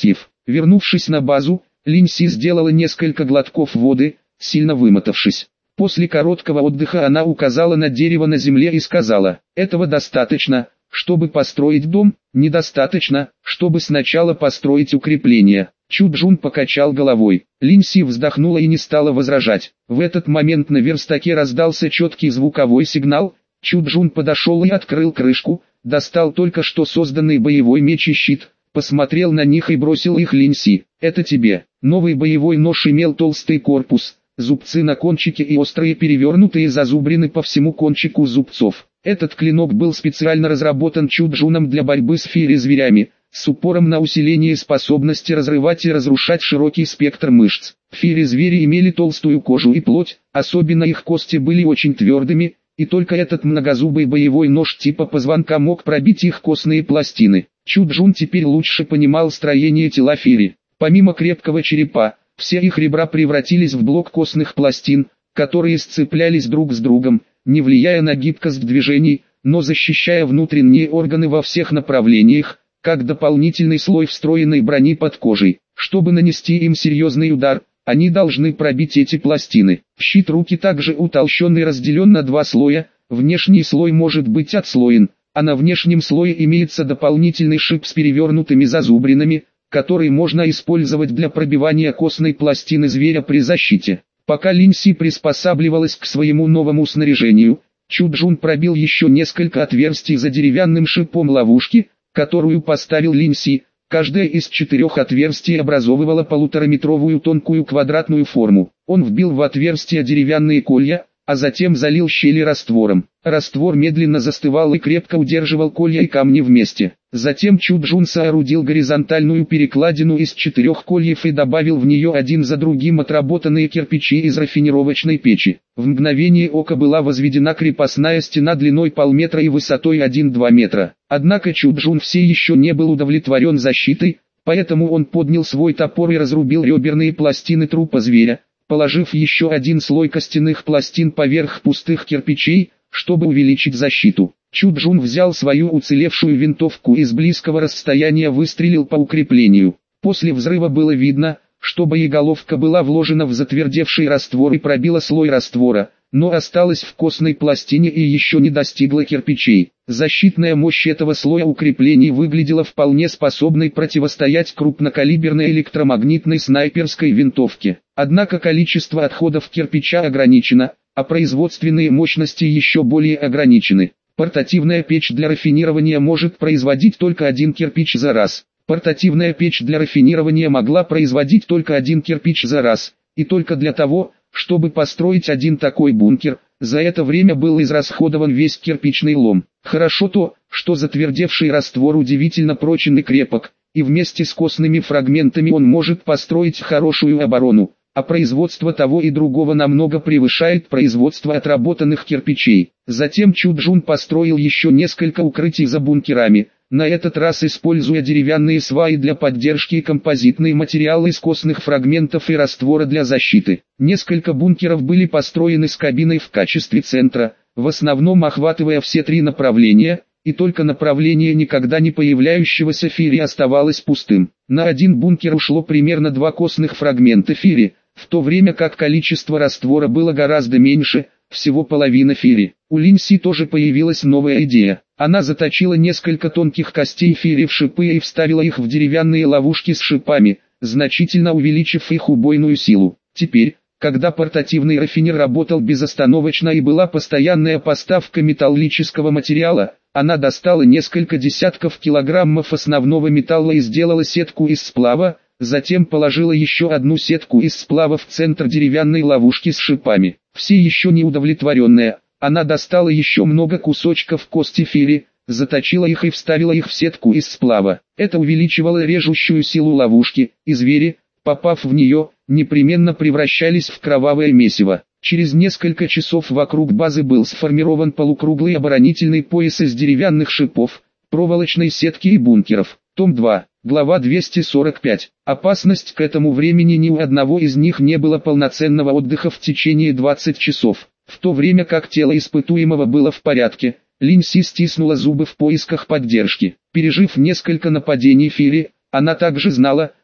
Вернувшись на базу, Линси сделала несколько глотков воды, сильно вымотавшись. После короткого отдыха она указала на дерево на земле и сказала: «Этого достаточно, чтобы построить дом, недостаточно, чтобы сначала построить укрепление». Чуджун покачал головой. Линси вздохнула и не стала возражать. В этот момент на верстаке раздался четкий звуковой сигнал. Чуджун подошел и открыл крышку, достал только что созданный боевой меч и щит, посмотрел на них и бросил их Линси. «Это тебе». Новый боевой нож имел толстый корпус, зубцы на кончике и острые перевернутые зазубрины по всему кончику зубцов. Этот клинок был специально разработан Чуджуном для борьбы с фири-зверями, с упором на усиление способности разрывать и разрушать широкий спектр мышц. Фири-звери имели толстую кожу и плоть, особенно их кости были очень твердыми, и только этот многозубый боевой нож типа позвонка мог пробить их костные пластины. Чуджун теперь лучше понимал строение тела фири. Помимо крепкого черепа, все их ребра превратились в блок костных пластин, которые сцеплялись друг с другом, не влияя на гибкость движений, но защищая внутренние органы во всех направлениях, как дополнительный слой встроенной брони под кожей. Чтобы нанести им серьезный удар, они должны пробить эти пластины. Щит руки также утолщен и разделен на два слоя, внешний слой может быть отслоен, а на внешнем слое имеется дополнительный шип с перевернутыми зазубринами, который можно использовать для пробивания костной пластины зверя при защите. Пока Линси приспосабливалась к своему новому снаряжению, Чуджун пробил еще несколько отверстий за деревянным шипом ловушки, которую поставил Линси. Каждое из четырех отверстий образовывало полутораметровую тонкую квадратную форму. Он вбил в отверстия деревянные колья, а затем залил щели раствором. Раствор медленно застывал и крепко удерживал колья и камни вместе. Затем Чуджун соорудил горизонтальную перекладину из четырех кольев и добавил в нее один за другим отработанные кирпичи из рафинировочной печи. В мгновение ока была возведена крепостная стена длиной полметра и высотой один-два метра. Однако Чуджун все еще не был удовлетворен защитой, поэтому он поднял свой топор и разрубил реберные пластины трупа зверя, положив еще один слой костяных пластин поверх пустых кирпичей, чтобы увеличить защиту. Чуджун взял свою уцелевшую винтовку и с близкого расстояния выстрелил по укреплению. После взрыва было видно, что боеголовка была вложена в затвердевший раствор и пробила слой раствора, но осталась в костной пластине и еще не достигла кирпичей. Защитная мощь этого слоя укреплений выглядела вполне способной противостоять крупнокалиберной электромагнитной снайперской винтовке. Однако количество отходов кирпича ограничено, а производственные мощности еще более ограничены. Портативная печь для рафинирования может производить только один кирпич за раз. Портативная печь для рафинирования могла производить только один кирпич за раз, и только для того, чтобы построить один такой бункер, за это время был израсходован весь кирпичный лом. Хорошо то, что затвердевший раствор удивительно прочен и крепок, и вместе с костными фрагментами он может построить хорошую оборону, а производство того и другого намного превышает производство отработанных кирпичей. Затем Чуджун построил еще несколько укрытий за бункерами, на этот раз используя деревянные сваи для поддержки и композитные материалы из костных фрагментов и раствора для защиты. Несколько бункеров были построены с кабиной в качестве центра, в основном охватывая все три направления, и только направление никогда не появляющегося фири оставалось пустым. На один бункер ушло примерно два костных фрагмента фири, в то время как количество раствора было гораздо меньше, всего половина фири. У Линси тоже появилась новая идея. Она заточила несколько тонких костей фири в шипы и вставила их в деревянные ловушки с шипами, значительно увеличив их убойную силу. Теперь, когда портативный рафинер работал безостановочно и была постоянная поставка металлического материала, она достала несколько десятков килограммов основного металла и сделала сетку из сплава, затем положила еще одну сетку из сплава в центр деревянной ловушки с шипами. Все еще не удовлетворенная, она достала еще много кусочков кости фири, заточила их и вставила их в сетку из сплава. Это увеличивало режущую силу ловушки, и звери, попав в нее, непременно превращались в кровавое месиво. Через несколько часов вокруг базы был сформирован полукруглый оборонительный пояс из деревянных шипов, проволочной сетки и бункеров. Том два, глава двести сорок пять. Опасность. К этому времени ни у одного из них не было полноценного отдыха в течение двадцати часов. В то время как тело испытуемого было в порядке, Линси стиснула зубы в поисках поддержки. Пережив несколько нападений фири, она также знала,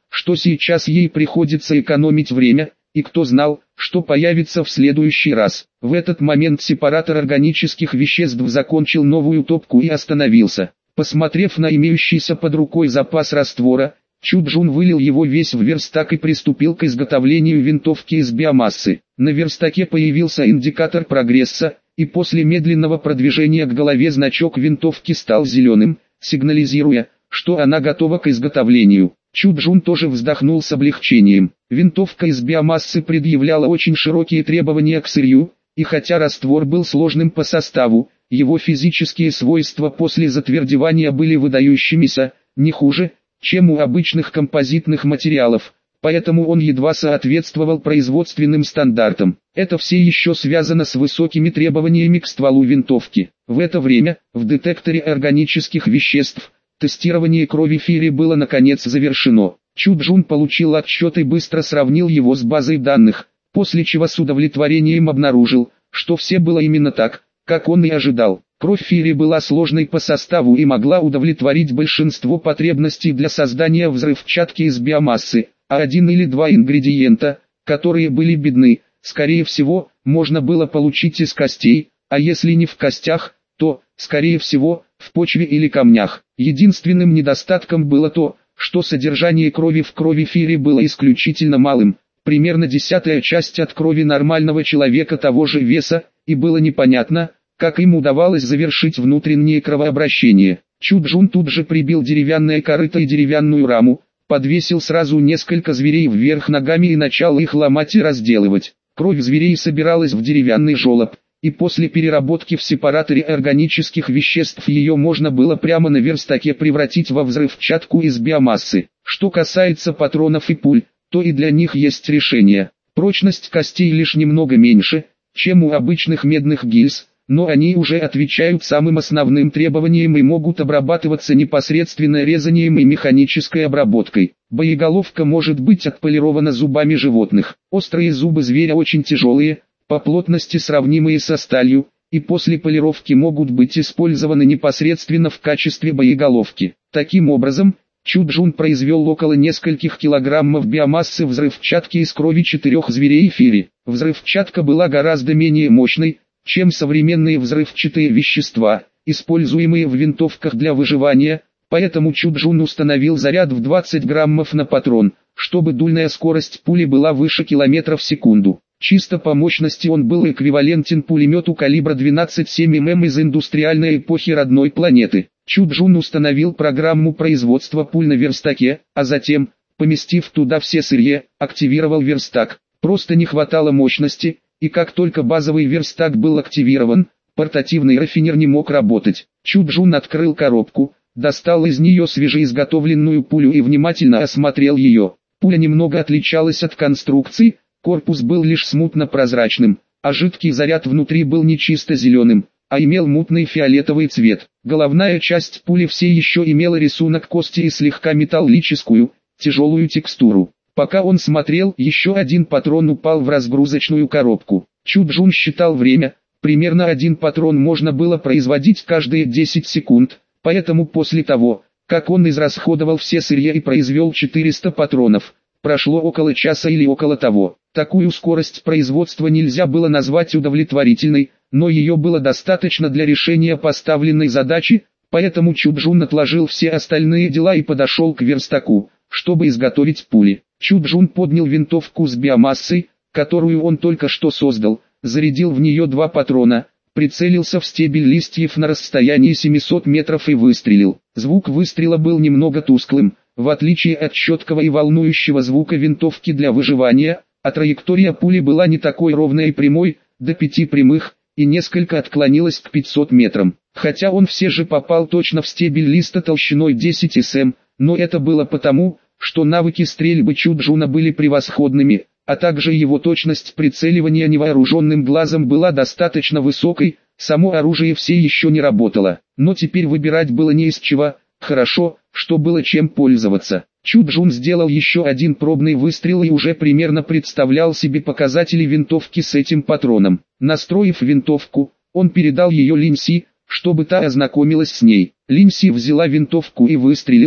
что сейчас ей приходится экономить время, и кто знал, что появится в следующий раз. В этот момент сепаратор органических веществ закончил новую топку и остановился. Посмотрев на имеющийся под рукой запас раствора, Чуджун вылил его весь в верстак и приступил к изготовлению винтовки из биомассы. На верстаке появился индикатор прогресса, и после медленного продвижения к голове значок винтовки стал зеленым, сигнализируя, что она готова к изготовлению. Чуджун тоже вздохнул с облегчением. Винтовка из биомассы предъявляла очень широкие требования к сырью, и хотя раствор был сложным по составу, его физические свойства после затвердевания были выдающимися, не хуже, чем у обычных композитных материалов, поэтому он едва соответствовал производственным стандартам. Это все еще связано с высокими требованиями к стволу винтовки. В это время, в детекторе органических веществ, тестирование крови Фири было наконец завершено. Чуджун получил отчет и быстро сравнил его с базой данных, после чего с удовлетворением обнаружил, что все было именно так, как он и ожидал. Кровь Фири была сложной по составу и могла удовлетворить большинство потребностей для создания взрывчатки из биомассы, а один или два ингредиента, которые были бедны, скорее всего, можно было получить из костей, а если не в костях, то, скорее всего, в почве или камнях. Единственным недостатком было то, что содержание крови в крови Фири было исключительно малым, примерно десятая часть от крови нормального человека того же веса, и было непонятно, как им удавалось завершить внутреннее кровообращение. Чуджун тут же прибил деревянное корыто и деревянную раму, подвесил сразу несколько зверей вверх ногами и начал их ломать и разделывать. Кровь зверей собиралась в деревянный желоб, и после переработки в сепараторе органических веществ ее можно было прямо на верстаке превратить во взрывчатку из биомассы. Что касается патронов и пуль, то и для них есть решение. Прочность костей лишь немного меньше, чем у обычных медных гильз, но они уже отвечают самым основным требованиям и могут обрабатываться непосредственно резанием и механической обработкой. Боеголовка может быть отполирована зубами животных. Острые зубы зверя очень тяжелые, по плотности сравнимые со сталью, и после полировки могут быть использованы непосредственно в качестве боеголовки. Таким образом, Чуджун произвел около нескольких килограммов биомассы взрывчатки из крови четырех зверей Фири. Взрывчатка была гораздо менее мощной, чем современные взрывчатые вещества, используемые в винтовках для выживания, поэтому Чуджун установил заряд в двадцать граммов на патрон, чтобы дульная скорость пули была выше километра в секунду. Чисто по мощности он был эквивалентен пулемету калибра двенадцать целых семь десятых из индустриальной эпохи родной планеты. Чуджун установил программу производства пуль на верстаке, а затем, поместив туда все сырье, активировал верстак. Просто не хватало мощности, и как только базовый верстак был активирован, портативный рафинер не мог работать. Чуджун открыл коробку, достал из нее свежеизготовленную пулю и внимательно осмотрел ее. Пуля немного отличалась от конструкции, корпус был лишь смутно прозрачным, а жидкий заряд внутри был не чисто зеленым, а имел мутный фиолетовый цвет. Головная часть пули все еще имела рисунок кости и слегка металлическую, тяжелую текстуру. Пока он смотрел, еще один патрон упал в разгрузочную коробку. Чуджун считал время, примерно один патрон можно было производить каждые десять секунд, поэтому после того, как он израсходовал все сырье и произвел четыреста патронов, прошло около часа или около того. Такую скорость производства нельзя было назвать удовлетворительной, но ее было достаточно для решения поставленной задачи, поэтому Чуджун отложил все остальные дела и подошел к верстаку, чтобы изготовить пули. Чуджун поднял винтовку с биомассой, которую он только что создал, зарядил в нее два патрона, прицелился в стебель листьев на расстоянии семисот метров и выстрелил. Звук выстрела был немного тусклым, в отличие от четкого и волнующего звука винтовки для выживания, а траектория пули была не такой ровной и прямой, до пяти прямых, и несколько отклонилась к пятисот метрам. Хотя он все же попал точно в стебель листа толщиной десять сантиметров, но это было потому, что навыки стрельбы Чуджуна были превосходными, а также его точность прицеливания невооруженным глазом была достаточно высокой, само оружие все еще не работало. Но теперь выбирать было не из чего, хорошо, что было чем пользоваться. Чуджун сделал еще один пробный выстрел и уже примерно представлял себе показатели винтовки с этим патроном. Настроив винтовку, он передал ее Линси, чтобы та ознакомилась с ней. Линси взяла винтовку и выстрелила,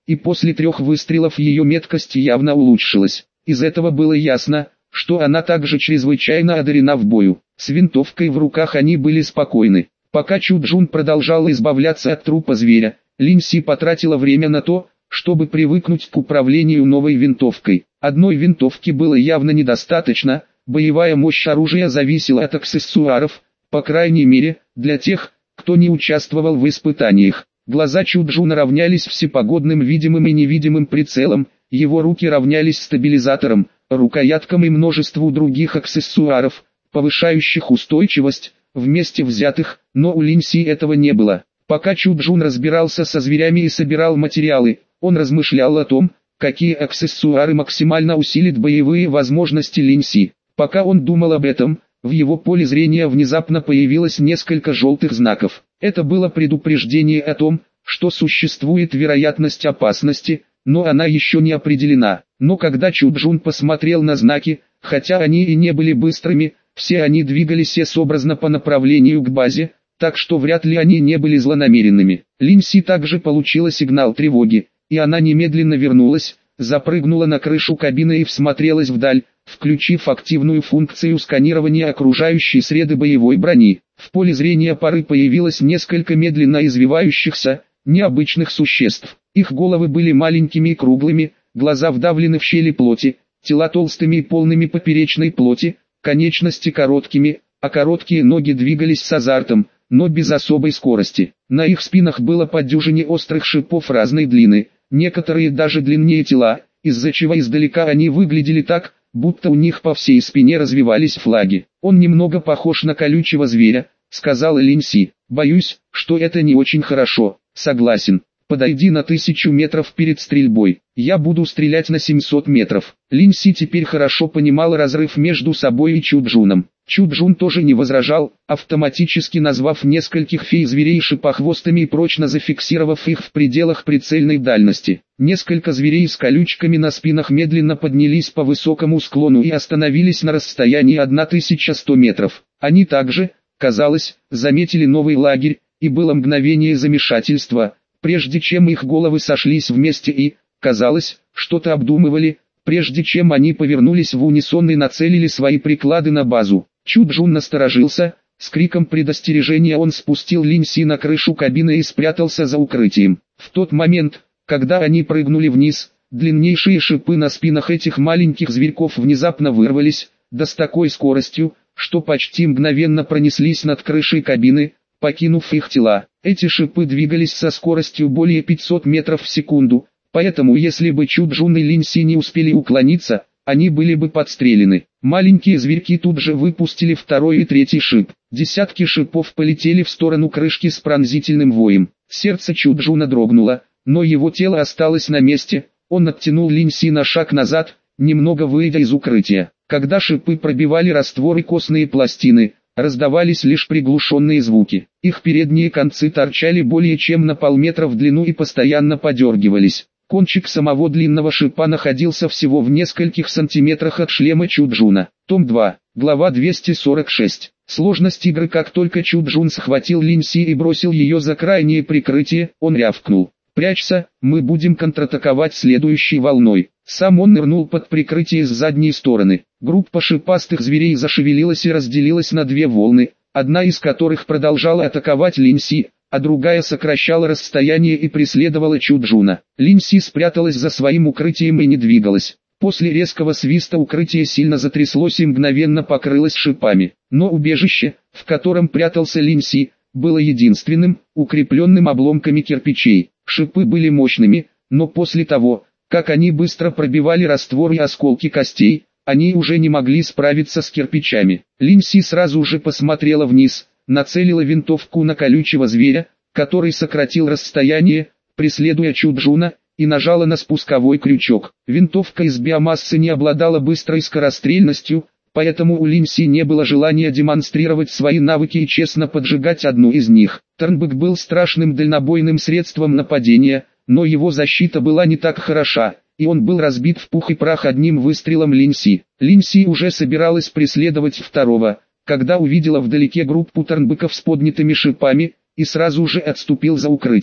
и после трех выстрелов ее меткость явно улучшилась. Из этого было ясно, что она также чрезвычайно одарена в бою. С винтовкой в руках они были спокойны. Пока Чуджун продолжала избавляться от трупа зверя, Линси потратила время на то, чтобы привыкнуть к управлению новой винтовкой. Одной винтовки было явно недостаточно, боевая мощь оружия зависела от аксессуаров, по крайней мере, для тех, кто не участвовал в испытаниях. Глаза Чуджуна равнялись всепогодным видимым и невидимым прицелам, его руки равнялись стабилизаторам, рукояткам и множеству других аксессуаров, повышающих устойчивость, вместе взятых, но у Линси этого не было. Пока Чуджун разбирался со зверями и собирал материалы, он размышлял о том, какие аксессуары максимально усилят боевые возможности Линси. Пока он думал об этом, в его поле зрения внезапно появилось несколько желтых знаков. Это было предупреждение о том, что существует вероятность опасности, но она еще не определена. Но когда Чуджун посмотрел на знаки, хотя они и не были быстрыми, все они двигались S-образно по направлению к базе, так что вряд ли они не были злонамеренными. Линси также получила сигнал тревоги, и она немедленно вернулась, запрыгнула на крышу кабины и всмотрелась вдаль, включив активную функцию сканирования окружающей среды боевой брони. В поле зрения пары появилось несколько медленно извивающихся, необычных существ. Их головы были маленькими и круглыми, глаза вдавлены в щели плоти, тела толстыми и полными поперечной плоти, конечности короткими, а короткие ноги двигались с азартом, но без особой скорости. На их спинах было по дюжине острых шипов разной длины, некоторые даже длиннее тела, из-за чего издалека они выглядели так, будто у них по всей спине развивались флаги. «Он немного похож на колючего зверя», — сказала Линси. «Боюсь, что это не очень хорошо». «Согласен. Подойди на тысячу метров перед стрельбой. Я буду стрелять на семьсот метров». Линси теперь хорошо понимала разрыв между собой и Чуджуном. Чуджун тоже не возражал, автоматически назвав нескольких фей-зверей шипохвостами и прочно зафиксировав их в пределах прицельной дальности. Несколько зверей с колючками на спинах медленно поднялись по высокому склону и остановились на расстоянии тысяча сто метров. Они также, казалось, заметили новый лагерь, и было мгновение замешательства, прежде чем их головы сошлись вместе и, казалось, что-то обдумывали, прежде чем они повернулись в унисон и нацелили свои приклады на базу. Чуджун насторожился, с криком предостережения он спустил Линси на крышу кабины и спрятался за укрытием. В тот момент, когда они прыгнули вниз, длиннейшие шипы на спинах этих маленьких зверьков внезапно вырвались, да с такой скоростью, что почти мгновенно пронеслись над крышей кабины, покинув их тела. Эти шипы двигались со скоростью более пятисот метров в секунду, поэтому если бы Чуджун и Линси не успели уклониться, они были бы подстрелены. Маленькие зверьки тут же выпустили второй и третий шип. Десятки шипов полетели в сторону крышки с пронзительным воем. Сердце Чуджуна дрогнуло, но его тело осталось на месте, он оттянул Линси на шаг назад, немного выйдя из укрытия. Когда шипы пробивали раствор и костные пластины, раздавались лишь приглушенные звуки. Их передние концы торчали более чем на полметра в длину и постоянно подергивались. Кончик самого длинного шипа находился всего в нескольких сантиметрах от шлема Чуджуна. Том два, глава двести сорок шесть. Сложность игры. Как только Чуджун схватил Линси и бросил ее за крайнее прикрытие, он рявкнул: «Прячься, мы будем контратаковать следующей волной». Сам он нырнул под прикрытие с задней стороны. Группа шипастых зверей зашевелилась и разделилась на две волны, одна из которых продолжала атаковать Линси, а другая сокращала расстояние и преследовала Чуджуна. Линси спряталась за своим укрытием и не двигалась. После резкого свиста укрытие сильно затряслось и мгновенно покрылось шипами. Но убежище, в котором прятался Линси, было единственным, укрепленным обломками кирпичей. Шипы были мощными, но после того, как они быстро пробивали раствор и осколки костей, они уже не могли справиться с кирпичами. Линси сразу же посмотрела вниз, нацелила винтовку на колючего зверя, который сократил расстояние, преследуя Чуджуна, и нажала на спусковой крючок. Винтовка из биомассы не обладала быстрой скорострельностью, поэтому у Линси не было желания демонстрировать свои навыки и честно поджигать одну из них. Тернбэк был страшным дальнобойным средством нападения, но его защита была не так хороша, и он был разбит в пух и прах одним выстрелом Линси. Линси уже собиралась преследовать второго, когда увидела вдалеке группу Тернбэков с поднятыми шипами, и сразу же отступил за укрытие.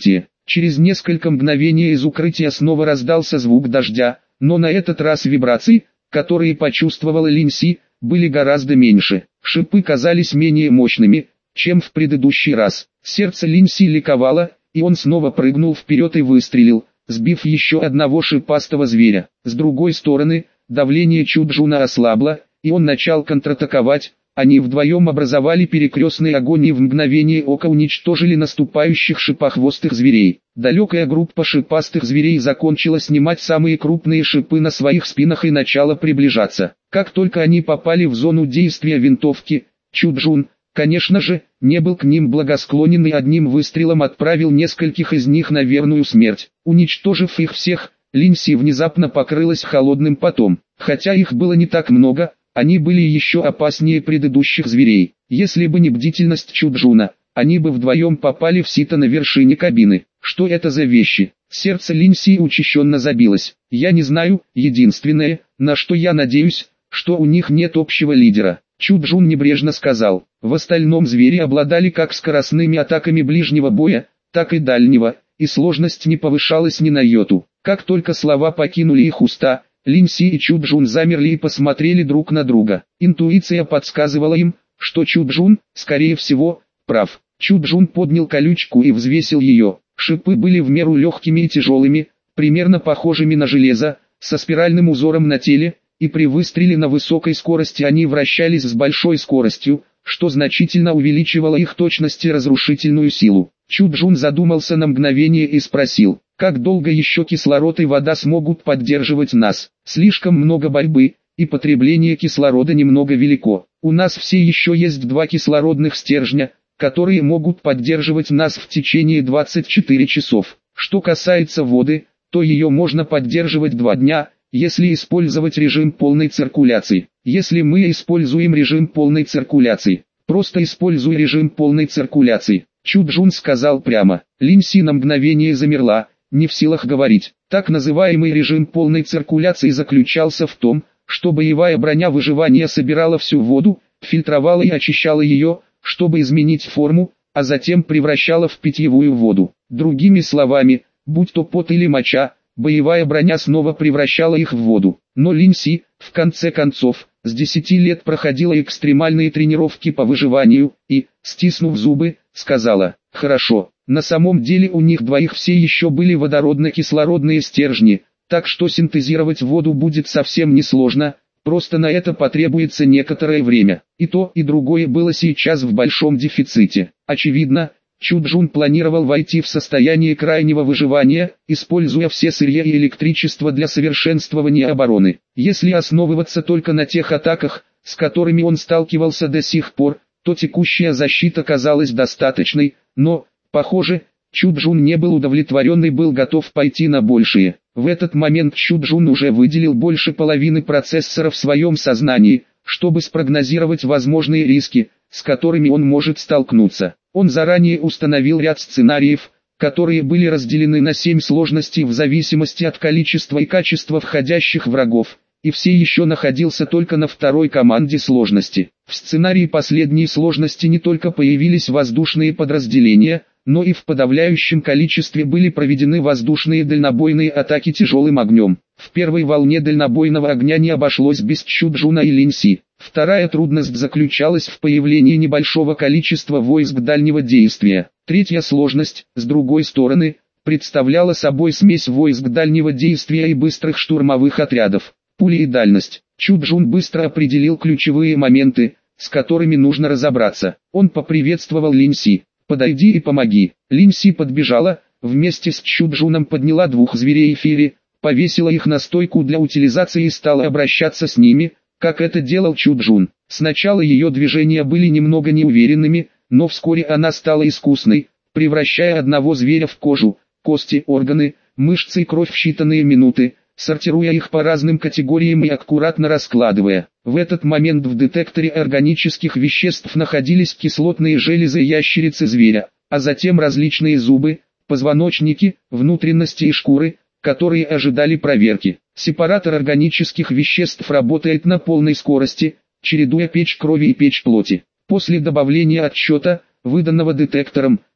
Через несколько мгновений из укрытия снова раздался звук дождя, но на этот раз вибрации, которые почувствовала Линси, были гораздо меньше. Шипы казались менее мощными, чем в предыдущий раз. Сердце Линси ликовало, и он снова прыгнул вперед и выстрелил, сбив еще одного шипастого зверя. С другой стороны, давление Чуджуна ослабло, и он начал контратаковать. Они вдвоем образовали перекрестный огонь и в мгновение ока уничтожили наступающих шипохвостых зверей. Далекая группа шипастых зверей закончила снимать самые крупные шипы на своих спинах и начала приближаться. Как только они попали в зону действия винтовки, Чуджун, конечно же, не был к ним благосклонен и одним выстрелом отправил нескольких из них на верную смерть. Уничтожив их всех, Линси внезапно покрылась холодным потом. Хотя их было не так много, они были еще опаснее предыдущих зверей. Если бы не бдительность Чуджуна, они бы вдвоем попали в сито на вершине кабины. Что это за вещи? Сердце Линси учащенно забилось. Я не знаю, единственное, на что я надеюсь, что у них нет общего лидера. Чуджун небрежно сказал. В остальном звери обладали как скоростными атаками ближнего боя, так и дальнего, и сложность не повышалась ни на йоту. Как только слова покинули их уста, Линси и Чуджун замерли и посмотрели друг на друга. Интуиция подсказывала им, что Чуджун, скорее всего, прав. Чуджун поднял колючку и взвесил ее. Шипы были в меру легкими и тяжелыми, примерно похожими на железо, со спиральным узором на теле, и при выстреле на высокой скорости они вращались с большой скоростью, что значительно увеличивало их точность и разрушительную силу. Чуджун задумался на мгновение и спросил, как долго еще кислород и вода смогут поддерживать нас? Слишком много борьбы, и потребление кислорода немного велико. У нас все еще есть два кислородных стержня, которые могут поддерживать нас в течение двадцати четырёх часов. Что касается воды, то ее можно поддерживать два дня, если использовать режим полной циркуляции. Если мы используем режим полной циркуляции, просто используй режим полной циркуляции. Чуджун сказал прямо. Линси на мгновение замерла, не в силах говорить. Так называемый режим полной циркуляции заключался в том, что боевая броня выживания собирала всю воду, фильтровала и очищала ее, чтобы изменить форму, а затем превращала в питьевую воду. Другими словами, будь то пот или моча, боевая броня снова превращала их в воду. Но Линси, в конце концов, с десяти лет проходила экстремальные тренировки по выживанию, и, стиснув зубы, сказала, «Хорошо, на самом деле у них двоих все еще были водородно-кислородные стержни, так что синтезировать воду будет совсем несложно, просто на это потребуется некоторое время». И то, и другое было сейчас в большом дефиците. Очевидно, Чуджун планировал войти в состояние крайнего выживания, используя все сырье и электричество для совершенствования обороны. Если основываться только на тех атаках, с которыми он сталкивался до сих пор, то текущая защита казалась достаточной, но, похоже, Чуджун не был удовлетворен и был готов пойти на большее. В этот момент Чуджун уже выделил больше половины процессора в своем сознании, чтобы спрогнозировать возможные риски, с которыми он может столкнуться. Он заранее установил ряд сценариев, которые были разделены на семь сложностей в зависимости от количества и качества входящих врагов, и все еще находился только на второй команде сложности. В сценарии последней сложности не только появились воздушные подразделения, но и в подавляющем количестве были проведены воздушные дальнобойные атаки тяжелым огнем. В первой волне дальнобойного огня не обошлось без Чуджуна и Линси. Вторая трудность заключалась в появлении небольшого количества войск дальнего действия. Третья сложность, с другой стороны, представляла собой смесь войск дальнего действия и быстрых штурмовых отрядов. Пули и дальность. Чуджун быстро определил ключевые моменты, с которыми нужно разобраться. Он поприветствовал Линси. «Подойди и помоги». Линси подбежала, вместе с Чуджуном подняла двух зверей эфири, повесила их на стойку для утилизации и стала обращаться с ними, как это делал Чуджун. Сначала ее движения были немного неуверенными, но вскоре она стала искусной, превращая одного зверя в кожу, кости, органы, мышцы и кровь в считанные минуты, сортируя их по разным категориям и аккуратно раскладывая. В этот момент в детекторе органических веществ находились кислотные железы ящерицы зверя, а затем различные зубы, позвоночники, внутренности и шкуры, которые ожидали проверки. Сепаратор органических веществ работает на полной скорости, чередуя печь крови и печь плоти. После добавления отсчета, выданного детектором,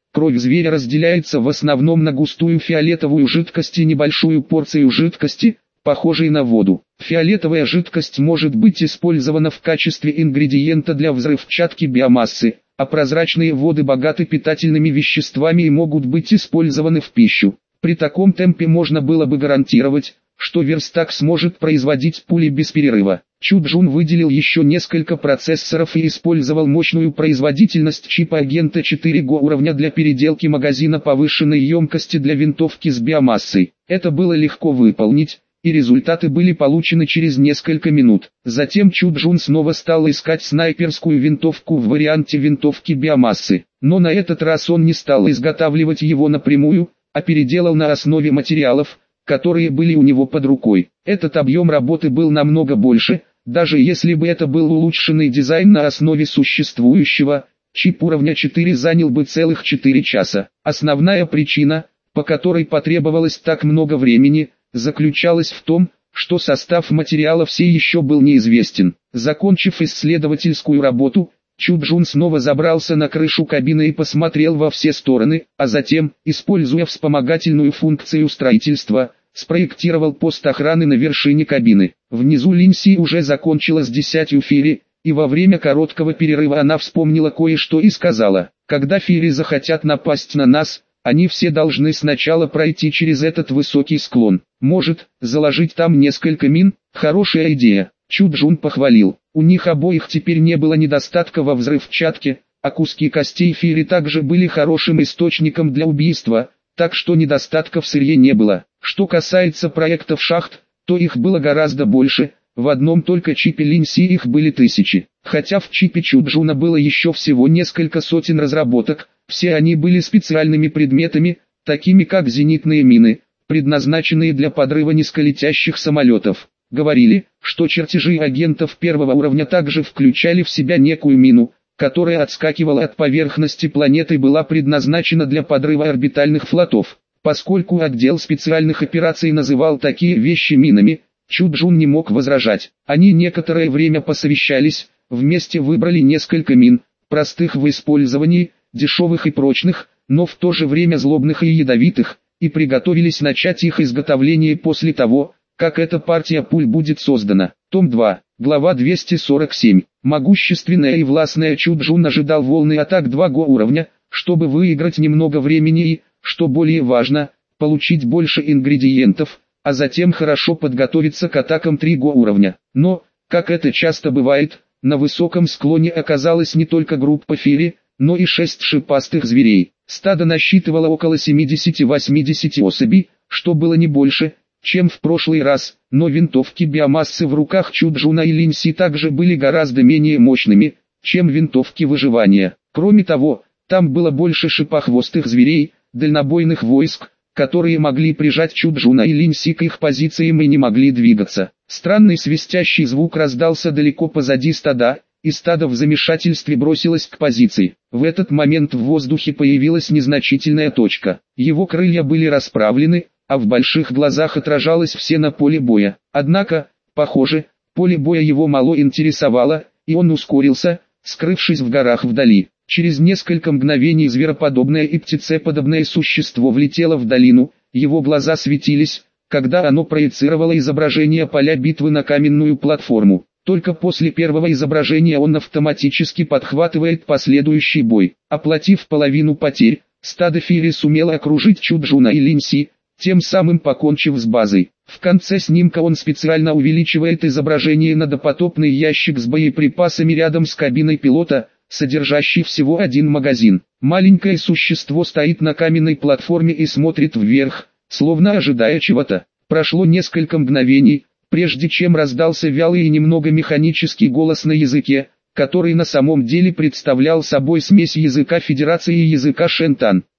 Кровь зверя разделяется в основном на густую фиолетовую жидкость и небольшую порцию жидкости, похожей на воду. Фиолетовая жидкость может быть использована в качестве ингредиента для взрывчатки биомассы, а прозрачные воды богаты питательными веществами и могут быть использованы в пищу. При таком темпе можно было бы гарантировать, что верстак сможет производить пули без перерыва. Чу Джун выделил еще несколько процессоров и использовал мощную производительность чипа агента четыре го уровня для переделки магазина повышенной емкости для винтовки с биомассой. Это было легко выполнить, и результаты были получены через несколько минут. Затем Чу Джун снова стал искать снайперскую винтовку в варианте винтовки биомассы, но на этот раз он не стал изготавливать его напрямую, а переделал на основе материалов, которые были у него под рукой. Этот объем работы был намного больше, даже если бы это был улучшенный дизайн на основе существующего, чип уровня четыре занял бы целых четыре часа. Основная причина, по которой потребовалось так много времени, заключалась в том, что состав материала все еще был неизвестен. Закончив исследовательскую работу, Чу Джун снова забрался на крышу кабины и посмотрел во все стороны, а затем, используя вспомогательную функцию строительства, спроектировал пост охраны на вершине кабины. Внизу Линси уже закончила с десятью Фири, и во время короткого перерыва она вспомнила кое-что и сказала: «Когда Фири захотят напасть на нас, они все должны сначала пройти через этот высокий склон. Может, заложить там несколько мин? Хорошая идея». Чу Джун похвалил. У них обоих теперь не было недостатка во взрывчатке, а куски костей Фири также были хорошим источником для убийства, так что недостатка в сырье не было. Что касается проектов шахт, то их было гораздо больше, в одном только чипе Линси их были тысячи. Хотя в чипе Чу Джуна было еще всего несколько сотен разработок, все они были специальными предметами, такими как зенитные мины, предназначенные для подрыва низколетящих самолетов. Говорили, что чертежи агентов первого уровня также включали в себя некую мину, которая отскакивала от поверхности планеты и была предназначена для подрыва орбитальных флотов. Поскольку отдел специальных операций называл такие вещи минами, Чу Джун не мог возражать. Они некоторое время посовещались, вместе выбрали несколько мин, простых в использовании, дешевых и прочных, но в то же время злобных и ядовитых, и приготовились начать их изготовление после того, как эта партия пуль будет создана. Том два, глава двести сорок семь. Могущественная и властная Чу Джун ожидал волны атак два го уровня, чтобы выиграть немного времени и, что более важно, получить больше ингредиентов, а затем хорошо подготовиться к атакам три го уровня. Но, как это часто бывает, на высоком склоне оказалась не только группа Фири, но и шесть шипастых зверей. Стадо насчитывало около семидесяти-восьмидесяти особей, что было не больше, чем в прошлый раз, но винтовки биомассы в руках Чу Джуна и Линси также были гораздо менее мощными, чем винтовки выживания. Кроме того, там было больше шипохвостых зверей, дальнобойных войск, которые могли прижать Чу Джуна и Линси к их позициям и не могли двигаться. Странный свистящий звук раздался далеко позади стада, и стадо в замешательстве бросилось к позиции. В этот момент в воздухе появилась незначительная точка. Его крылья были расправлены, а в больших глазах отражалось все на поле боя. Однако, похоже, поле боя его мало интересовало, и он ускорился, скрывшись в горах вдали. Через несколько мгновений звероподобное и птицеподобное существо влетело в долину, его глаза светились, когда оно проецировало изображение поля битвы на каменную платформу. Только после первого изображения он автоматически подхватывает последующий бой. Оплатив половину потерь, стадо Фири сумело окружить Чу Джуна и Линси, тем самым покончив с базой. В конце снимка он специально увеличивает изображение на допотопный ящик с боеприпасами рядом с кабиной пилота, содержащий всего один магазин. Маленькое существо стоит на каменной платформе и смотрит вверх, словно ожидая чего-то. Прошло несколько мгновений, прежде чем раздался вялый и немного механический голос на языке, который на самом деле представлял собой смесь языка Федерации и языка Шентан.